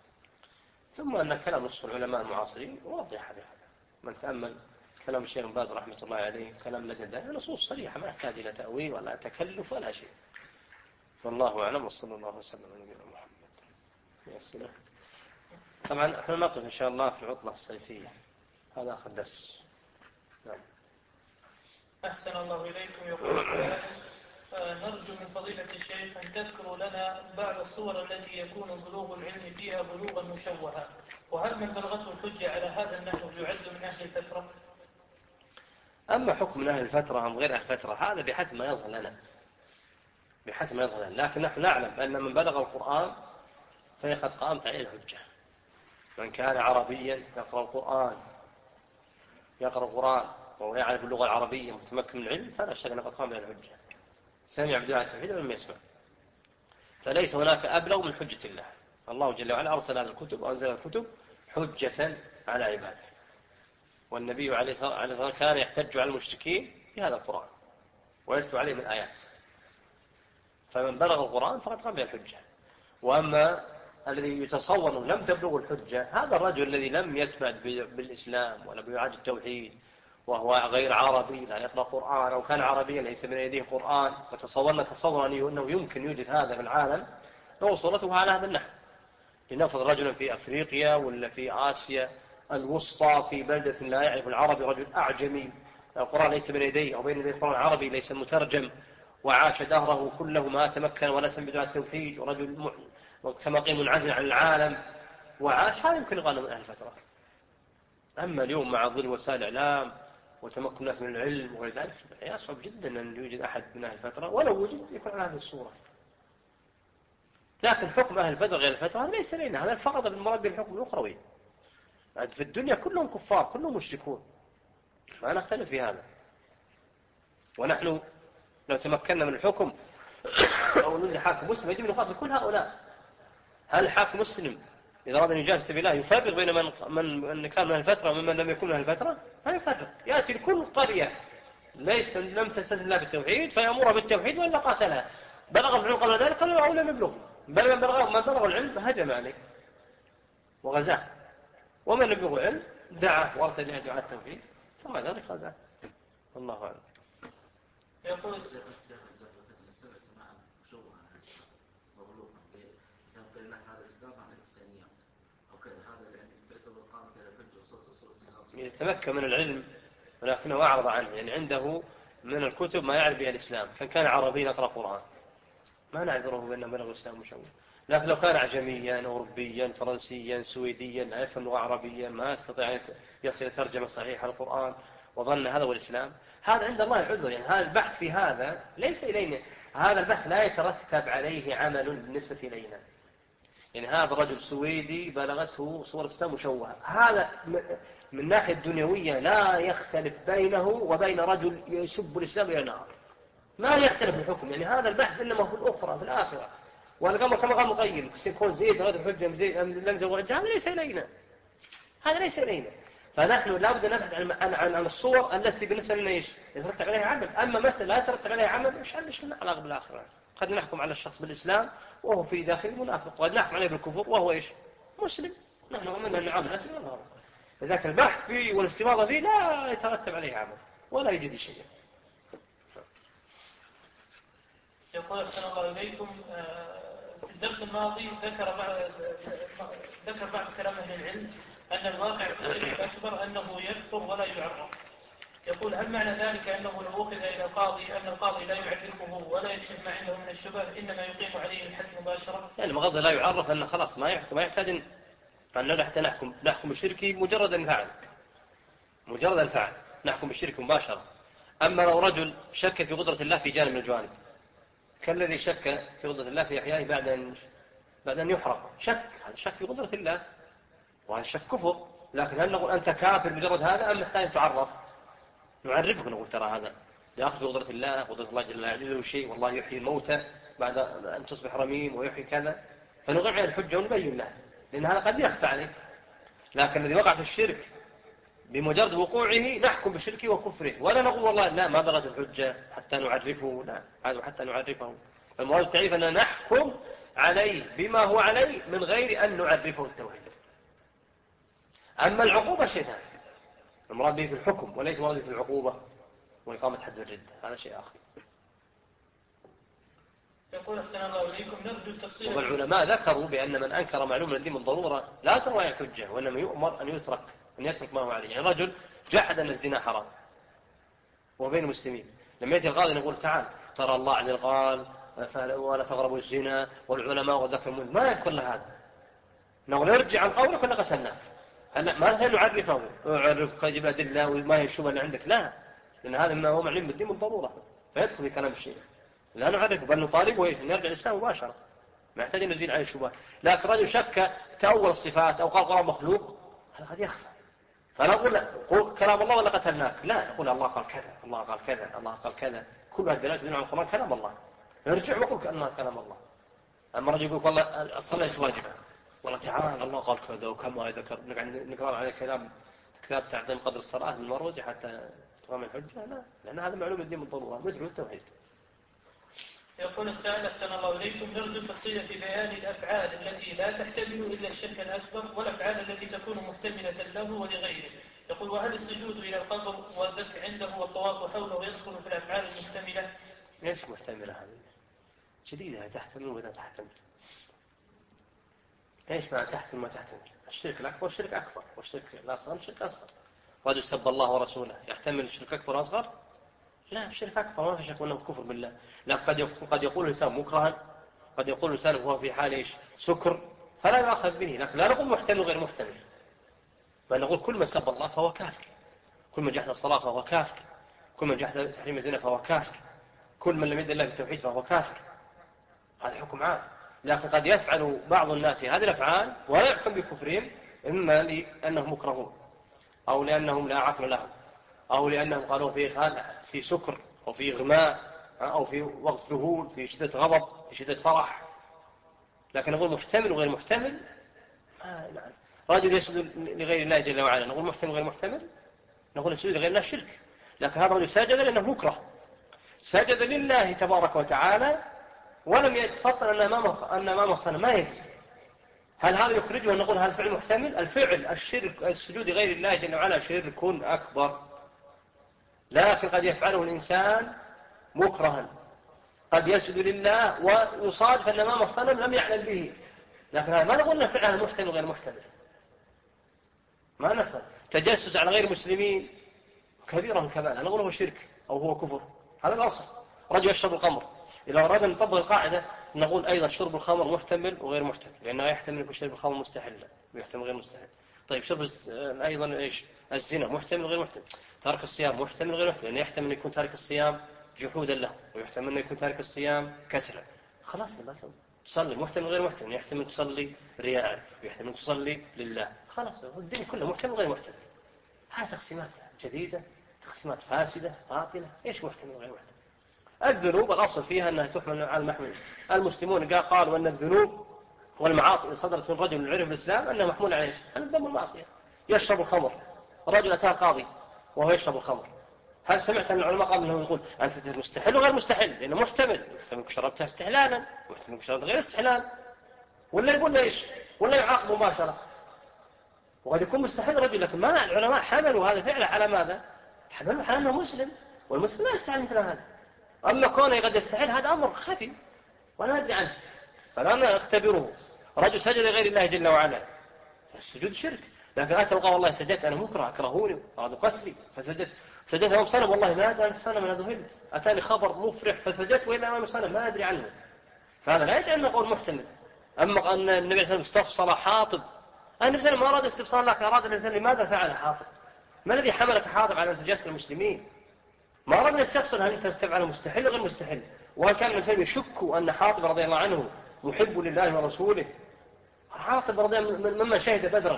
ثم أن كلام نصف العلماء المعاصرين واضح بهذا، من تأمل كلام الشيخ بن باز رحمة الله عليه، كلام لجنة الدائرة، نصوص صريحة ما يحتاج إلى تأويل ولا تكلف ولا شيء. والله أعلم، وصلى الله وسلم على نبينا محمد. يسلم. طبعا احنا نقف إن شاء الله في العطلة الصيفية، هذا آخر درس. نعم. أحسن الله إليكم. يقول نرجو من فضيلة الشيخ أن تذكروا لنا بعض الصور التي يكون بلوغ العلم فيها بلوغا مشوها، وهل من بلغته الحجة على هذا النحو يعد من أهل الفترة؟ أما حكم من أهل الفترة أم غير أهل الفترة هذا بحسب ما يظهر لنا، بحسب ما يظهر لنا، لكن نحن نعلم أن من بلغ القرآن فهي قد قامت عليه الحجة. من كان عربيا يقرأ القرآن يقرأ القرآن وهو يعرف اللغة العربية متمكن من العلم فلا شك أنه قد قام عليه الحجة، سمع بدعاء التوحيد ولم يسمع. فليس هناك أبلغ من حجة الله. الله جل وعلا أرسل هذه الكتب وأنزل الكتب حجة على عباده، والنبي عليه الصلاة والسلام كان يحتج على المشركين بهذا القرآن ويتلو عليهم الآيات. فمن بلغ القرآن فقد قام بالحجة. وأما الذي يتصور لم تبلغ الحجة هذا الرجل الذي لم يسمع بالإسلام ولا بيعاد التوحيد وهو غير عربي لا يقرأ قرآن، أو كان عربيا ليس من يديه قرآن، وتصورنا تصورا أنه يمكن يوجد هذا في العالم، لو صورته على هذا النحو. لنفرض رجلا في أفريقيا ولا في آسيا الوسطى في بلدة لا يعرف العربي، رجل أعجمي القرآن ليس من يديه أو بين يديه القرآن العربي ليس مترجم، وعاش دهره كله ما تمكن ولا سمع بدعاء التوحيد، ورجل كما قيل منعزل عن العالم وعاش، هذا يمكن يقال من أهل الفترة. أما اليوم مع ظل وسائل الإعلام وتمكن الناس من العلم وغير ذلك يصعب جدا أن يوجد أحد من أهل الفترة، ولو وجد يكون على هذه الصورة. لكن حكم أهل الفترة غير الفترة هذا ليس لنا، هذا فقط بالمراد بالحكم الأخروي. في الدنيا كلهم كفار كلهم مشركون، ما نختلف في هذا. ونحن لو تمكنا من الحكم أو نزل حاكم مسلم يجب أن نقاتل كل هؤلاء. هل الحاكم مسلم إذا أراد أن يجاهد سبيل الله يفرق بين من من كان من الفترة ومن لم يكن من الفترة؟ ما يفرق، يأتي لكل قرية ليس لم تستسلم الله بالتوحيد فيأمرها بالتوحيد وإلا قاتلها. بلغ العلم قبل ذلك قالوا أو لم يبلغ، بل من بلغ ما بلغ العلم هجم عليه وغزاه، ومن لم يبلغ العلم دعاه وارسل إليه دعاء التوحيد ثم ذلك غزاه. الله أعلم. يقول يتمكن من العلم ولكنه أعرض عنه، يعني عنده من الكتب ما يعرف بها الإسلام، كان كان عربيا يقرأ قرآن ما نعذره بأنه بلغ الإسلام مشوه. لكن لو كان أعجميا أوروبيا فرنسيا سويديا لا يفهم لغة عربية ما يستطيع أن يصل ترجمة صحيحة للقرآن وظن هذا هو الإسلام، هذا عند الله العذر. يعني هذا البحث في هذا ليس إلينا، هذا البحث لا يترتب عليه عمل بالنسبة إلينا. يعني هذا رجل سويدي بلغته صورة الإسلام مشوهة، هذا من الناحية الدنيوية لا يختلف بينه وبين رجل يسب الإسلام إلى النار، ما يختلف الحكم. يعني هذا البحث إنما في الأخرى في الآخرة. والأمر كما قال مقيم سيكون زيد غير الحجة زيد لم زوج، هذا ليس إلينا، هذا ليس إلينا. فنحن لابد أن نبحث عن عن عن الصور التي بالنسبة لنا إيش يترتب عليها عمل. أما مثلا لا يترتب عليها عمل إيش إيش لنا علاقة بالآخرة. قد نحكم على الشخص بالإسلام وهو في داخل منافق، وقد نحكم عليه بالكفر وهو إيش مسلم. نحن أمنا أن عمل أسلم الله. لذلك البحث فيه والاستفاضة فيه لا يترتب عليه عمل ولا يجد شيء. يقول أحسن الله إليكم، في الدرس الماضي ذكر بعض ذكر بعض كلام أهل العلم أن الواقع في الشرك الأكبر أنه يكفر ولا يعرف. يقول هل معنى ذلك أنه لو أخذ إلى القاضي أن القاضي لا يعرفه ولا يكشف ما عنده من الشبه إنما يقيم عليه الحد مباشرة؟ يعني بغض لا يعرف أن خلاص ما يحكم، ما يحتاج أن حتى نحكم نحكم الشركي مجرد أن فعل مجرد أن فعل نحكم الشرك مباشرة. أما لو رجل شك في قدرة الله في جانب من الجوانب كالذي شك في قدرة الله في إحيائه بعد أن بعد أن يحرق، شك هذا شك في قدرة الله وهذا شك كفر. لكن هل نقول أنت كافر مجرد هذا أم الثاني تعرف؟ نعرفك نقول ترى هذا داخل بقدرة الله، قدرة الله جل وعلا شيء، والله يحيي الموتى بعد أن تصبح رميم ويحيي كذا، فنقع عليه الحجة ونبين له، لأن هذا قد يخفى عليه. لكن الذي وقع في الشرك بمجرد وقوعه نحكم بشركه وكفره، ولا نقول والله لا ما بلغت الحجة حتى نعرفه، لا هذا حتى نعرفه. فالمراد التعريف أننا نحكم عليه بما هو عليه من غير أن نعرفه التوحيد. أما العقوبة شيء ثاني، المراد به في الحكم وليس المراد في العقوبة وإقامة حد الردة، هذا شيء آخر. يقول أحسن الله إليكم نرجو التفصيل. والعلماء ذكروا بأن من أنكر معلوم من الدين من ضرورة لا تروى عليه الحجة، وإنما يؤمر أن يترك أن يترك ما هو عليه. يعني رجل جحد أن الزنا حرام وبين المسلمين، لما يأتي القاضي نقول تعال ترى الله عز وجل قال ولا تقربوا الزنا والعلماء وذكر من ما يذكر له هذا، نقول ارجع عن قولك ولا قتلناك. هلا ما هل نعرفه نعرف يجيب أدلة وما هي الشبهة اللي عندك، لا، لأن هذا ما هو معلوم بالدين من ضرورة فيدخل في كلام الشيء، لا نعرفه بل نطالبه ايش؟ نرجع الإسلام مباشرة، ما يحتاج أن نزيل عليه الشبهة. لكن رجل شك تأول الصفات أو قال قرآن مخلوق هذا قد يخفى، فنقول قل كلام الله ولا قتلناك، لا نقول الله قال كذا الله قال كذا الله قال كذا، كل هذه الدلالات تدل على القرآن كلام الله، ارجع وقل كأنها كلام الله. أما رجل يقول والله الصلاة ليس واجبة، والله تعالى الله قال كذا وكما ذكر، نقرأ على كلام كتاب تعظيم قدر الصلاة من المروزي حتى تقام الحجة، لا، لأن هذا معلوم الدين بالضرورة مثل التوحيد. يقول السائل أحسن الله إليكم نرجو التفصيل في بيان الأفعال التي لا تحتمل إلا الشرك الأكبر والأفعال التي تكون محتملة له ولغيره. يقول وهل السجود إلى القبر والذبح عنده والطواف حوله يدخل في الأفعال المحتملة؟ ليش محتملة هذه؟ شديدة تحتمل ولا تحتمل؟ ايش ما تحتمل ما تحتمل؟ الشرك الأكبر شرك أكبر والشرك الأصغر شرك أصغر. رجل سب الله ورسوله يحتمل الشرك أكبر وأصغر؟ لا، الشرك أكبر ما في شك أنه كفر بالله. لا، قد قد يقول الإنسان مكرها، قد يقول الإنسان وهو في حال إيش؟ سكر، فلا يؤخذ به. لكن لا نقول محتمل وغير محتمل، بل نقول كل من سب الله فهو كافر، كل من جحد الصلاة فهو كافر، كل من جحد تحريم الزنا فهو كافر، كل من لم يدع الله بالتوحيد فهو كافر. هذا حكم عام. لكن قد يفعل بعض الناس هذه الأفعال ولا يحكم بكفرهم، إما لأنهم مكرهون أو لأنهم لا عقل لهم أو لأنهم قالوا في في سكر أو في غماء أو في وقت ذهول، في شدة غضب، في شدة فرح. لكن نقول محتمل وغير محتمل، آه نعم. رجل يسجد لغير الله جل وعلا نقول محتمل وغير محتمل؟ نقول السجود لغير الله شرك. لكن هذا الرجل سجد لأنه مكره، سجد لله تبارك وتعالى ولم يتفطن أن أمامه أن أمامه الصنم، ما يدري. هل هذا يخرجه أن نقول هل الفعل محتمل؟ الفعل الشرك السجود لغير الله جل وعلا شرك أكبر، لكن قد يفعله الإنسان مكرها، قد يسجد لله ويصادف أن أمام الصنم لم يعلم به، لكن هذا ما نقول أن فعله محتمل وغير محتمل، ما نفهم. تجسس على غير المسلمين كبيرة من كبائر، نقول هو شرك أو هو كفر، هذا الأصل. رجل يشرب الخمر، إذا أردنا أن نطبق القاعدة نقول أيضا شرب الخمر محتمل وغير محتمل، لأنه يحتمل يكون شرب الخمر مستحلا ويحتمل غير مستحل. طيب شرب أيضا إيش؟ الزنا محتمل وغير محتمل. ترك الصيام محتمل وغير محتمل، لأنه يحتمل أن يكون تارك الصيام جحودا له، ويحتمل أن يكون تارك الصيام كسلا. خلاص لا تصلي محتمل وغير محتمل، يحتمل تصلي رياء ويحتمل تصلي لله، خلاص الدين كله محتمل وغير محتمل. هذه تقسيمات جديدة، تقسيمات فاسدة باطلة. إيش محتمل وغير محتمل؟ الذنوب الأصل فيها أنها تحمل على المحمول. المسلمون قالوا أن الذنوب والمعاصي صدرت من رجل عرف الإسلام أنها محمول عليه أن الذنب والمعصية. يشرب الخمر، رجل أتاه قاضي وهو يشرب الخمر، هل سمعت أن العلماء قالوا أنه يقول أنت مستحل وغير مستحل؟ لأنه محتمل، محتمل شربتها استحلالا محتمل شربتها غير استحلال، ولا يقول إيش؟ ولا يعاقب مباشرة. وقد يكون مستحل رجل، لكن ما العلماء حملوا هذا فعله على ماذا؟ حملوا على أنه مسلم، والمسلم لا يستحل مثل هذا. أما كونه قد يستحل هذا أمر خفي ولا ندري عنه، فلا نختبره. رجل سجد لغير الله جل وعلا، السجود شرك، لكن أتى وقال والله سجدت أنا مكره أكرهوني أرادوا قتلي فسجدت، سجدت أمام صنم والله ما أدري عن الصنم أنا ذهلت، أتاني خبر مفرح فسجدت وإلا أمام الصنم ما أدري عنه، فهذا لا يجعلنا قول محتمل. أما أن النبي صلى الله عليه وسلم استفصل حاطب، النبي صلى الله عليه وسلم ما أراد استفصال، لكن أراد الإنسان لماذا فعل حاطب؟ ما الذي حملك حاطب على أن تجسس المسلمين؟ ما أردنا نستفصل هل أنت تفعل مستحيل وغير مستحيل، وهل كان الإنسان يشك أن حاطب رضي الله عنه محب لله ورسوله؟ حاطب رضي الله ممن شهد بدرا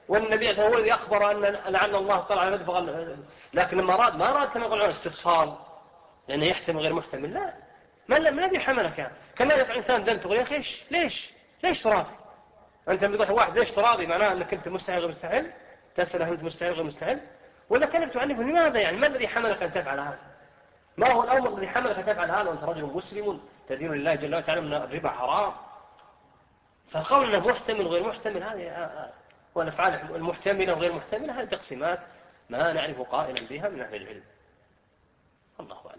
والنبي صلى الله عليه وسلم هو الذي أخبر أن لعن الله طلع على بدر فقال، لكن لما أراد ما أراد كما قالوا استفصال لأنه يحتمل غير محتمل، لا ما من الذي حملك يعني؟ كما يفعل إنسان دم تقول يا أخي ليش ليش ليش ترابي؟ أنت لما تقول واحد ليش ترابي معناه أنك أنت مستحيل غير مستحيل، تسأله أنت مستحيل غير مستحيل، ولا كلمة تعنفه لماذا يعني؟ ما الذي حملك أن تفعل هذا؟ ما هو الأمر الذي حملك أن تفعل هذا وأنت رجل مسلم تدين لله جل وعلا من الربا حرام؟ فالقول أنه محتمل غير محتمل هذه والأفعال المحتملة وغير محتملة هذه تقسيمات ما نعرف قائلا بها من أهل العلم. الله أعلم.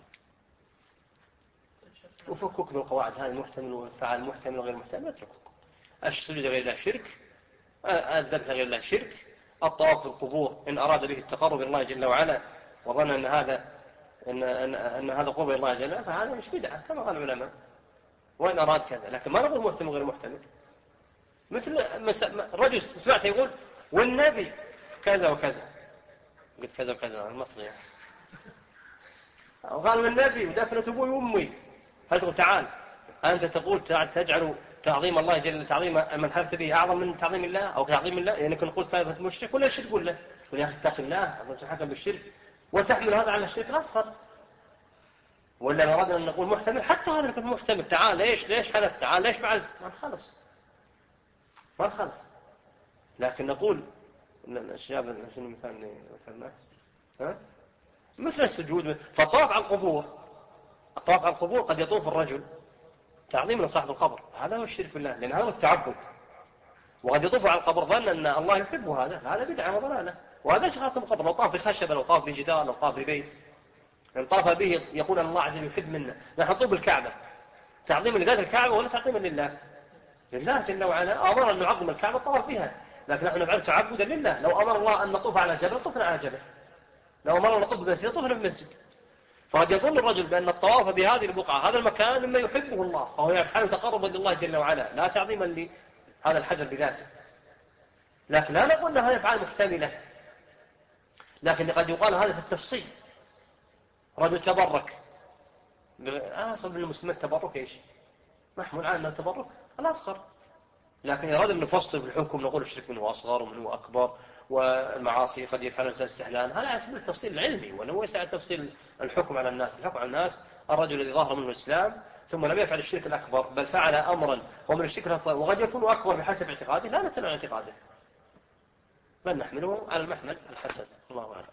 وفكك بالقواعد هذه المحتمل والفعل محتمل وغير محتمل اتركوك. السجود غير الله شرك، الذبح غير الله شرك، الطواف بالقبور إن أراد به التقرب إلى الله جل وعلا وظن أن هذا أن, أن, أن هذا قرب إلى الله جل وعلا فهذا مش بدعة كما قال العلماء، وإن أراد كذا، لكن ما نقول محتمل وغير محتمل. مثل رجل سمعت يقول والنبي كذا وكذا، قلت كذا وكذا المصري يعني. وقال والنبي ودفنت أبوي وأمي، هل تقول تعال أنت تقول تجعل تعظيم الله جل تعظيم من حلفت به أعظم من تعظيم الله أو تعظيم الله، يعني كن قلت كلمة مشرك ولا شرك تقول له يا أخي اتق الله أنت تحكم بالشرك وتحمل هذا على الشرك الأصغر، ولا أردنا أن نقول محتمل حتى هذا يكون محتمل، تعال ليش ليش حلفت، تعال ليش فعلت، ما خلص ما خلص. لكن نقول الشباب شنو مثال مثال ها مثل السجود فالطواف على القبور، الطواف على القبور قد يطوف الرجل تعظيم لصاحب القبر، هذا هو الشرك بالله لأن هذا هو التعبد، وقد يطوف على القبر ظن أن الله يحب هذا، هذا بدعة وضلالة، وهذا شخص القبر لو طاف بخشبة لو طاف بجدار لو طاف ببيت إن طاف به يقول أن الله عز وجل يحب منا. نحن نطوف بالكعبة تعظيما لذات الكعبة ولا تعظيما لله، لله جل وعلا أمر أن نعظم الكعبة طواف بها، لكن نحن نفعل تعبدا لله. لو أمر الله أن نطوف على جبل طفنا على جبل، لو أمر أن نطوف بمسجد طفنا بمسجد. فقد يظن الرجل بأن الطواف بهذه البقعة هذا المكان مما يحبه الله فهو يفعل تقربا لله جل وعلا لا تعظيما لهذا الحجر بذاته. لكن لا نقول أنها أفعال محتملة، لكن قد يقال هذا في التفصيل. رجل تبرك أصل من المسلمين التبرك إيش محمول على أنه التبرك الأصغر، لكن يراد أن نفصل في الحكم نقول الشرك منه أصغر ومنه أكبر والمعاصي قد يفعل الإنسان استحلال، هذا على سبيل التفصيل العلمي وأنه هو يسعى تفصيل الحكم على الناس. الحكم على الناس الرجل الذي ظهر منه الإسلام ثم لم يفعل الشرك الأكبر بل فعل أمرا ومن الشرك الأصغر وقد يكون أكبر بحسب اعتقاده لا نسأل عن اعتقاده بل نحمله على المحمل الحسن. الله أعلم.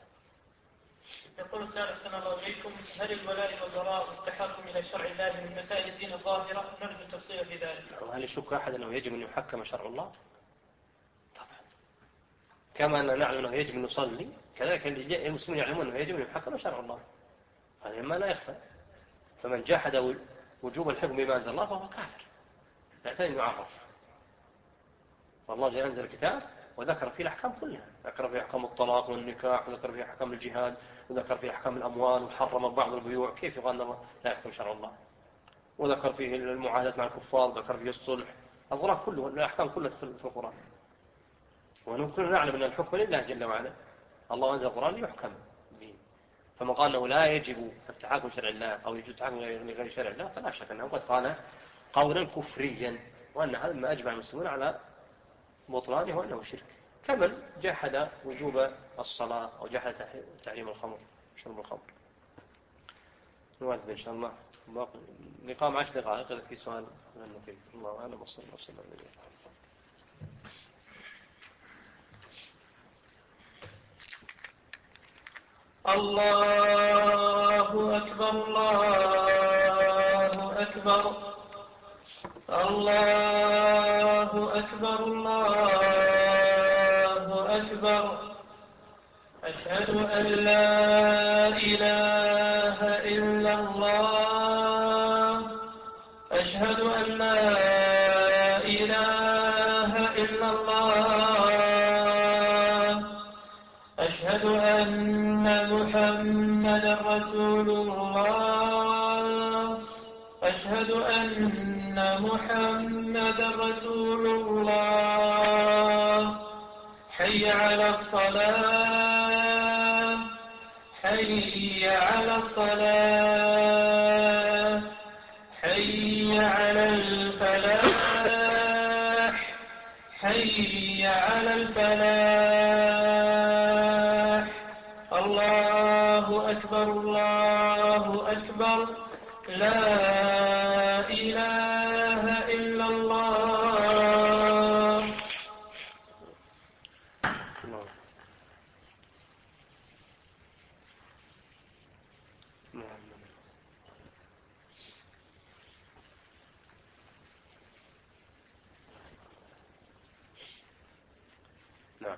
يقول السائل أحسن الله إليكم هل الولاء والبراء والتحاكم إلى شرع الله من مسائل الدين الظاهرة؟ نرجو التفصيل في ذلك. وهل يشك أحد أنه يجب أن يحكم شرع الله؟ طبعا كما أننا نعلم أنه يجب أن نصلي كذلك المسلمين يعلمون أنه يجب أن يحكم شرع الله، هذا ما لا يخفى. فمن جحد وجوب الحكم بما أنزل الله فهو كافر يحتاج أن يعرف. فالله جل أنزل الكتاب وذكر فيه الأحكام كلها، ذكر فيه أحكام الطلاق والنكاح وذكر فيه أحكام الجهاد وذكر فيه أحكام الأموال وحرم بعض البيوع، كيف يقال الله لا يحكم شرع الله؟ وذكر فيه المعاهدات مع الكفار وذكر فيه الصلح، القرآن كله الأحكام كلها تدخل في القرآن. ونحن نعلم أن الحكم لله جل وعلا، الله أنزل القرآن ليحكم به، فمن قال أنه لا يجب التحاكم شرع الله أو يجب التحاكم لغير شرع الله فلا شك أنه قد قال قولا كفريا، وأن هذا ما أجمع المسلمون على بطلانه وأنه شرك. كمن جحد وجوب الصلاة أو جحد تحريم الخمر شرب الخمر. نواجد إن شاء الله لقاء عشر دقائق إذا في سؤال نقيم. الله أعلم وصلى الله وسلم عليه. الله أكبر الله أكبر الله أكبر الله أكبر أشهد أن لا إله إلا الله أشهد أن لا إله إلا الله أشهد أن محمدا رسول الله أشهد أن محمدا رسول الله حي على الصلاة حي على الصلاة حي على الفلاح حي على الفلاح الله أكبر الله أكبر لا إله إلا الله. نعم.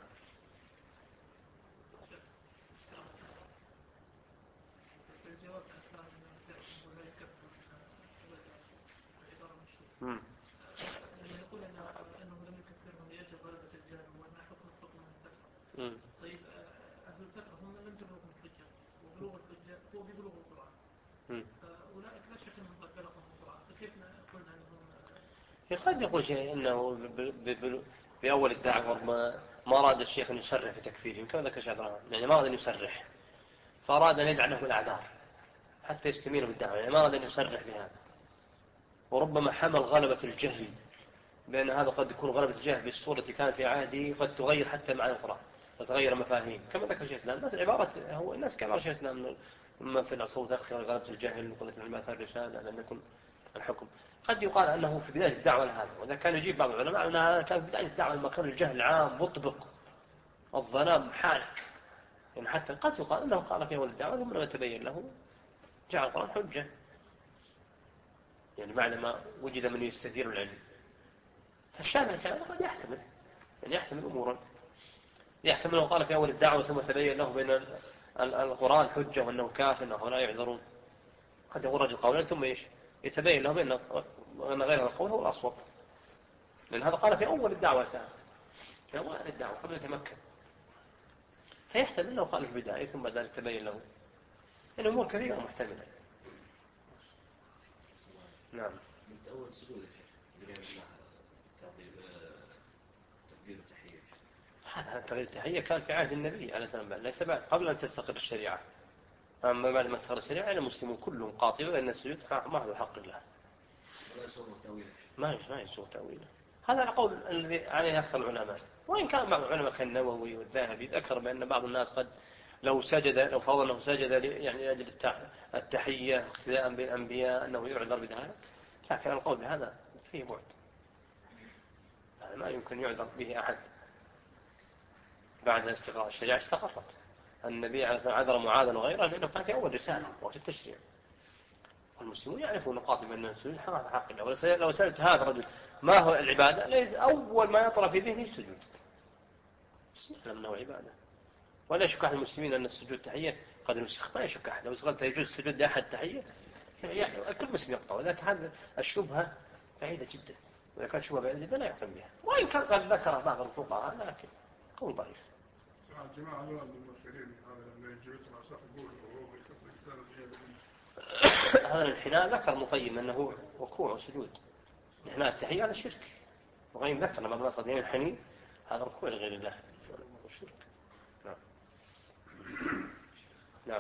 امم يقول انه لم يكفرهم لاجل غلبة الجهل وان حكم حكم الفترة. طيب اهل الفترة هم لم تبلغهم الحجة وبلوغ الحجة هو ببلوغ القرآن. اولئك لا شك انهم قد بلغهم القرآن فكيف قلنا انهم قد يقول شيء انه باول الدعوة ما ما اراد الشيخ ان يصرح في تكفيرهم كما ذكر شاطران، يعني ما اراد ان يصرح فاراد ان يجعل له الاعذار حتى يستميلوا بالدعوة، يعني ما اراد ان يصرح بهذا. وربما حمل غلبة الجهل بأن هذا قد يكون غلبة الجهل بالصورة التي كانت في عهده قد تغير حتى معنى القرآن وتغير مفاهيم كما ذكر شيخ الإسلام. مثل عبارة هو الناس كما شيخ الإسلام ما في العصور تأخر غلبة الجهل وقلة العلماء الرسالة لم يكن الحكم. قد يقال أنه في بداية الدعوة لهذا، وإذا كان يجيب بعض العلماء أن هذا كان في بداية الدعوة لما كان الجهل عام مطبق الظلام حالك، يعني حتى قد يقال أنه قال في أول الدعوة ثم لما تبين له جعل القرآن حجة، يعني بعد ما وجد من يستثير العلم. فالشاهد كان قد يحتمل يعني يحتمل أمورا، يحتمل أنه قال في أول الدعوة ثم تبين له بين القرآن حجة وأنه كاف أنه لا يعذرون. قد يقول رجل قولا ثم إيش يتبين له بأن غير القول هو الأصوب، لأن هذا قال في أول الدعوة أساسا في أول الدعوة قبل يتمكن، فيحتمل أنه قال في البداية ثم ذلك تبين له إن أمور كثيرة محتملة. نعم. من أول سجود يا شيخ تقدير التحية. هذا تقدير التحية كان في عهد النبي عليه السلام ليس بعد قبل أن تستقر الشريعة. أما بعد ما استقر الشريعة المسلمون كلهم قاطبة أن السجود ما هو حق الله. ولا يسوغ تأويله. ما ما يسوغ تأويله. هذا القول الذي عليه أكثر العلماء، وإن كان بعض العلماء كالنووي والذهبي ذكر بأن بعض الناس قد لو سجد لو فرض أنه سجد يعني أجل التحية اقتداء بالأنبياء أنه يعذر بذلك، لكن القول بهذا فيه بعد، هذا ما يمكن يعذر به أحد. بعد استقرار الشريعة استقرت، النبي عليه الصلاة والسلام عذر معاذا وغيره لأنه كان في أول رسالة وقت التشريع، والمسلمون يعرفون قاطبا أن السجود حق الله. لو سألت هذا الرجل ما هو العبادة ليس أول ما يطرى في ذهنه السجود، يعلم أنه عبادة. ولا يشك أحد المسلمين أن السجود تحية قد المسلم ما يشك أحد. لو قلت يجوز السجود لأحد تحية يعني كل مسلم يقطع، ولكن هذا الشبهة بعيدة جدا، وإذا كانت شبهة بعيدة جدا لا يعلم بها، وإن كان قد ذكر بعض الفقهاء لكن قول ضعيف. الجماعة الآن الممثلين هذا لما يجوز العصر يقول وهو هذا الانحناء ذكر مقيم أنه ركوع وسجود، انحناء التحية هذا شرك، وغير ذكر لما بلغ صديق الحنين هذا ركوع لغير الله والشرك. نعم. نعم.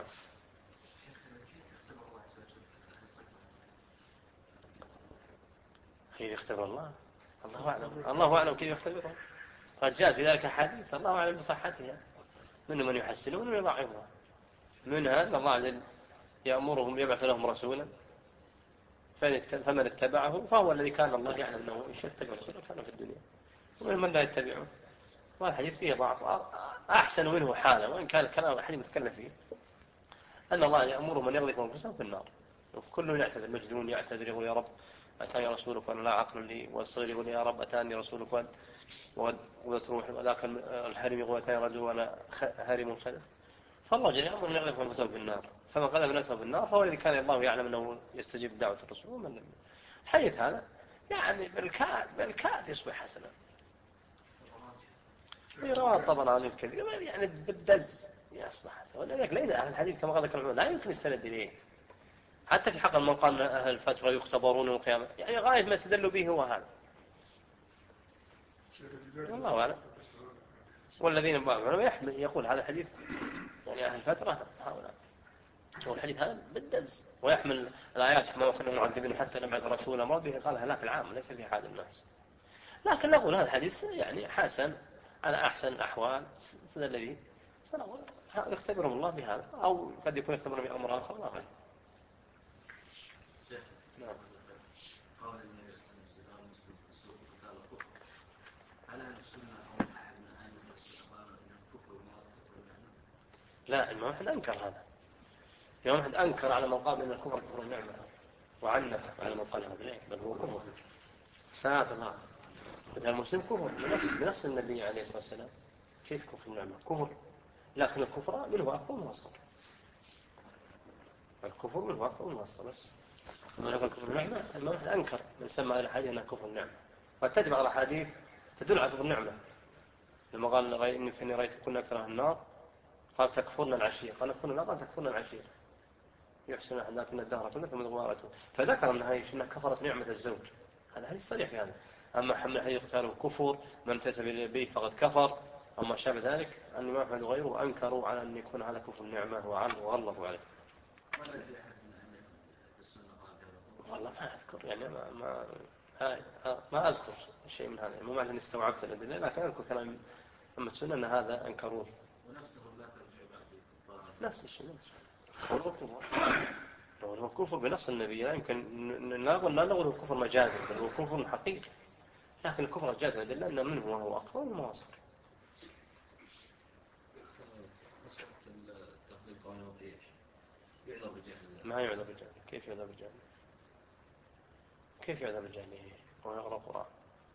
كيف يختبر الله؟ الله أعلم، الله أعلم كيف يختبره. قد جاء في ذلك حديث الله أعلم بصحتها، منهم من يحسنه ومن يضعفها. منها أن الله عز وجل يأمرهم يبعث لهم رسولا فمن اتبعه فهو الذي كان الله يعلم أنه إن شاء اتبع رسولا كان في الدنيا، ومن من لا يتبعه. والحديث فيه ضعف أحسن منه حالا، وإن كان الكلام الحديث متكلم فيه أن الله يأمر من يغذف أنفسهم في النار. كل يعتذر، مجنون يعتذر يقول يا رب أتاني رسولك وأنا لا عقل لي، والصغير يقول يا رب أتاني رسولك وتروح، وذاك الحرم يقول أتاني رجل وأنا هارم خلف. فالله جل يأمر من يغذف أنفسهم في النار، فمن قذف نفسه في النار فهو الذي كان الله يعلم أنه يستجيب دعوة الرسول ومن لم. الحديث هذا يعني بالكاد بالكاد يصبح حسنا. في رواه الطبراني الكبير يعني بالدز يصبح حسنا، ولذلك ليس أهل الحديث كما قال العلماء لا يمكن السند إليه. حتى في حق من قال أهل الفترة يختبرون القيامة، يعني غاية ما استدلوا به هو هذا. الله أعلم. والذين بعضهم يحمل يقول هذا الحديث يعني أهل الفترة هؤلاء، والحديث هذا بالدز ويحمل الآيات ما كنا معذبين حتى نبعث رسولا مرضه قال هلاك العام ليس في حال الناس. لكن نقول هذا الحديث يعني حسن على أحسن الأحوال استدل به، فنقول يختبرهم الله بهذا، أو قد يكون يختبرهم بأمر آخر لا غير. نعم. قال النبي صلى الله عليه وسلم مسلم في السوق قال الكفر هل أهل السنة أو أحد من أهل السنة قال إن الكفر ما كفر؟ لا، الإمام أحمد أنكر هذا. الإمام أحمد أنكر على من قال إن الكفر كفر النعمة، وعنف على من قال هذا، بل هو كفر ساعة الله. إذا المسلم كفر بنص النبي عليه الصلاة والسلام. كيف كفر النعمة؟ كفر، لكن الكفر منه أكبر من أصغر. الكفر منه أكبر من أصغر بس. أما لكن كفر النعمة الإمام أحمد أنكر من سمى الحديث أنها كفر النعمة، وتجمع الأحاديث تدل على كفر النعمة. لما قال إني فإني رأيت كنا أكثر النار قال تكفرنا العشير، قال تكفرنا النار قال تكفرنا العشير يحسن أحد لكن الدهر كلها مضوارته، فذكر أنها إنها كفرت نعمة الزوج. هذا حديث صريح في هذا. أما حمل حديث قتاله كفر من امتثل به فقد كفر أما شابه ذلك أن ما أحمد غيره أنكروا على أن يكون هذا كفر النعمة وعنه وغلظوا عليه. والله ما أذكر يعني ما ما ما أذكر شيء من هذا، مو معنى أن استوعبت الأدلة، لكن أذكر كلام أما السنة أن هذا أنكروه. ونفسه لا ترجع بعد نفس الشيء نفس الشيء هو كفر. هو كفر بنص النبي، لا يمكن لا نقول لا نقول كفر مجازي، بل هو كفر حقيقي. لكن الكفر الجازم أدلة أن منه وهو أكبر وما أصغر. مسألة التقليد قانون وقياش يعذر بالجهل. ما يعذر بالجهل. كيف يعذر بالجهل؟ كيف يعذر بالجهل وهو يقرأ القرآن؟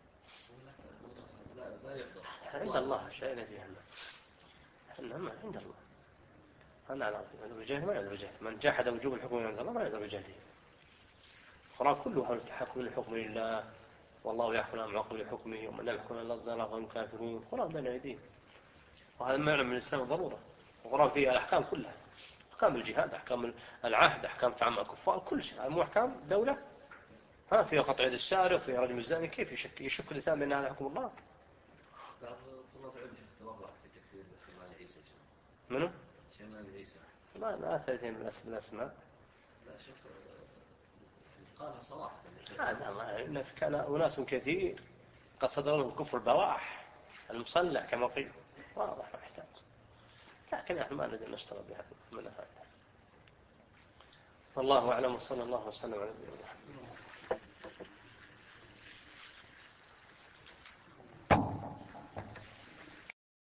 لا لا يعذر عند الله شيء الذي يهمه. إنما عند الله. أنا على يعذر بالجهل ما يعذر بالجهل. من جاحد وجوب الحكم من عند الله ما يعذر بالجهل. القرآن كله حول التحكم للحكم لله، والله يحكم عن عقب لحكمه، ومن لا يحكم الا الله فهم كافرون. القرآن بين أيديهم، وهذا ما يعلم من الإسلام ضرورة. القرآن فيه الأحكام كلها، أحكام الجهاد، أحكام العهد، أحكام تعامل الكفار، كل شيء. مو أحكام دولة ها فيها قطع يد السارق، فيها رجم الزاني. كيف يشك يشك الإنسان بأن هذا حكم الله؟ بعض طلاب العلم توقع في تكفير شمال عيسى. منو؟ شمال عيسى. ما لا ثلاثين بالأسماء. لا شوف قالها صراحة. هذا ما الناس كان أناس كثير قد صدر لهم كفر البواح المصلح كما قيل، واضح محتاج. لكن نحن ما نقدر نشتغل بهذا من هذا. والله أعلم، وصلى الله وسلم على نبينا محمد.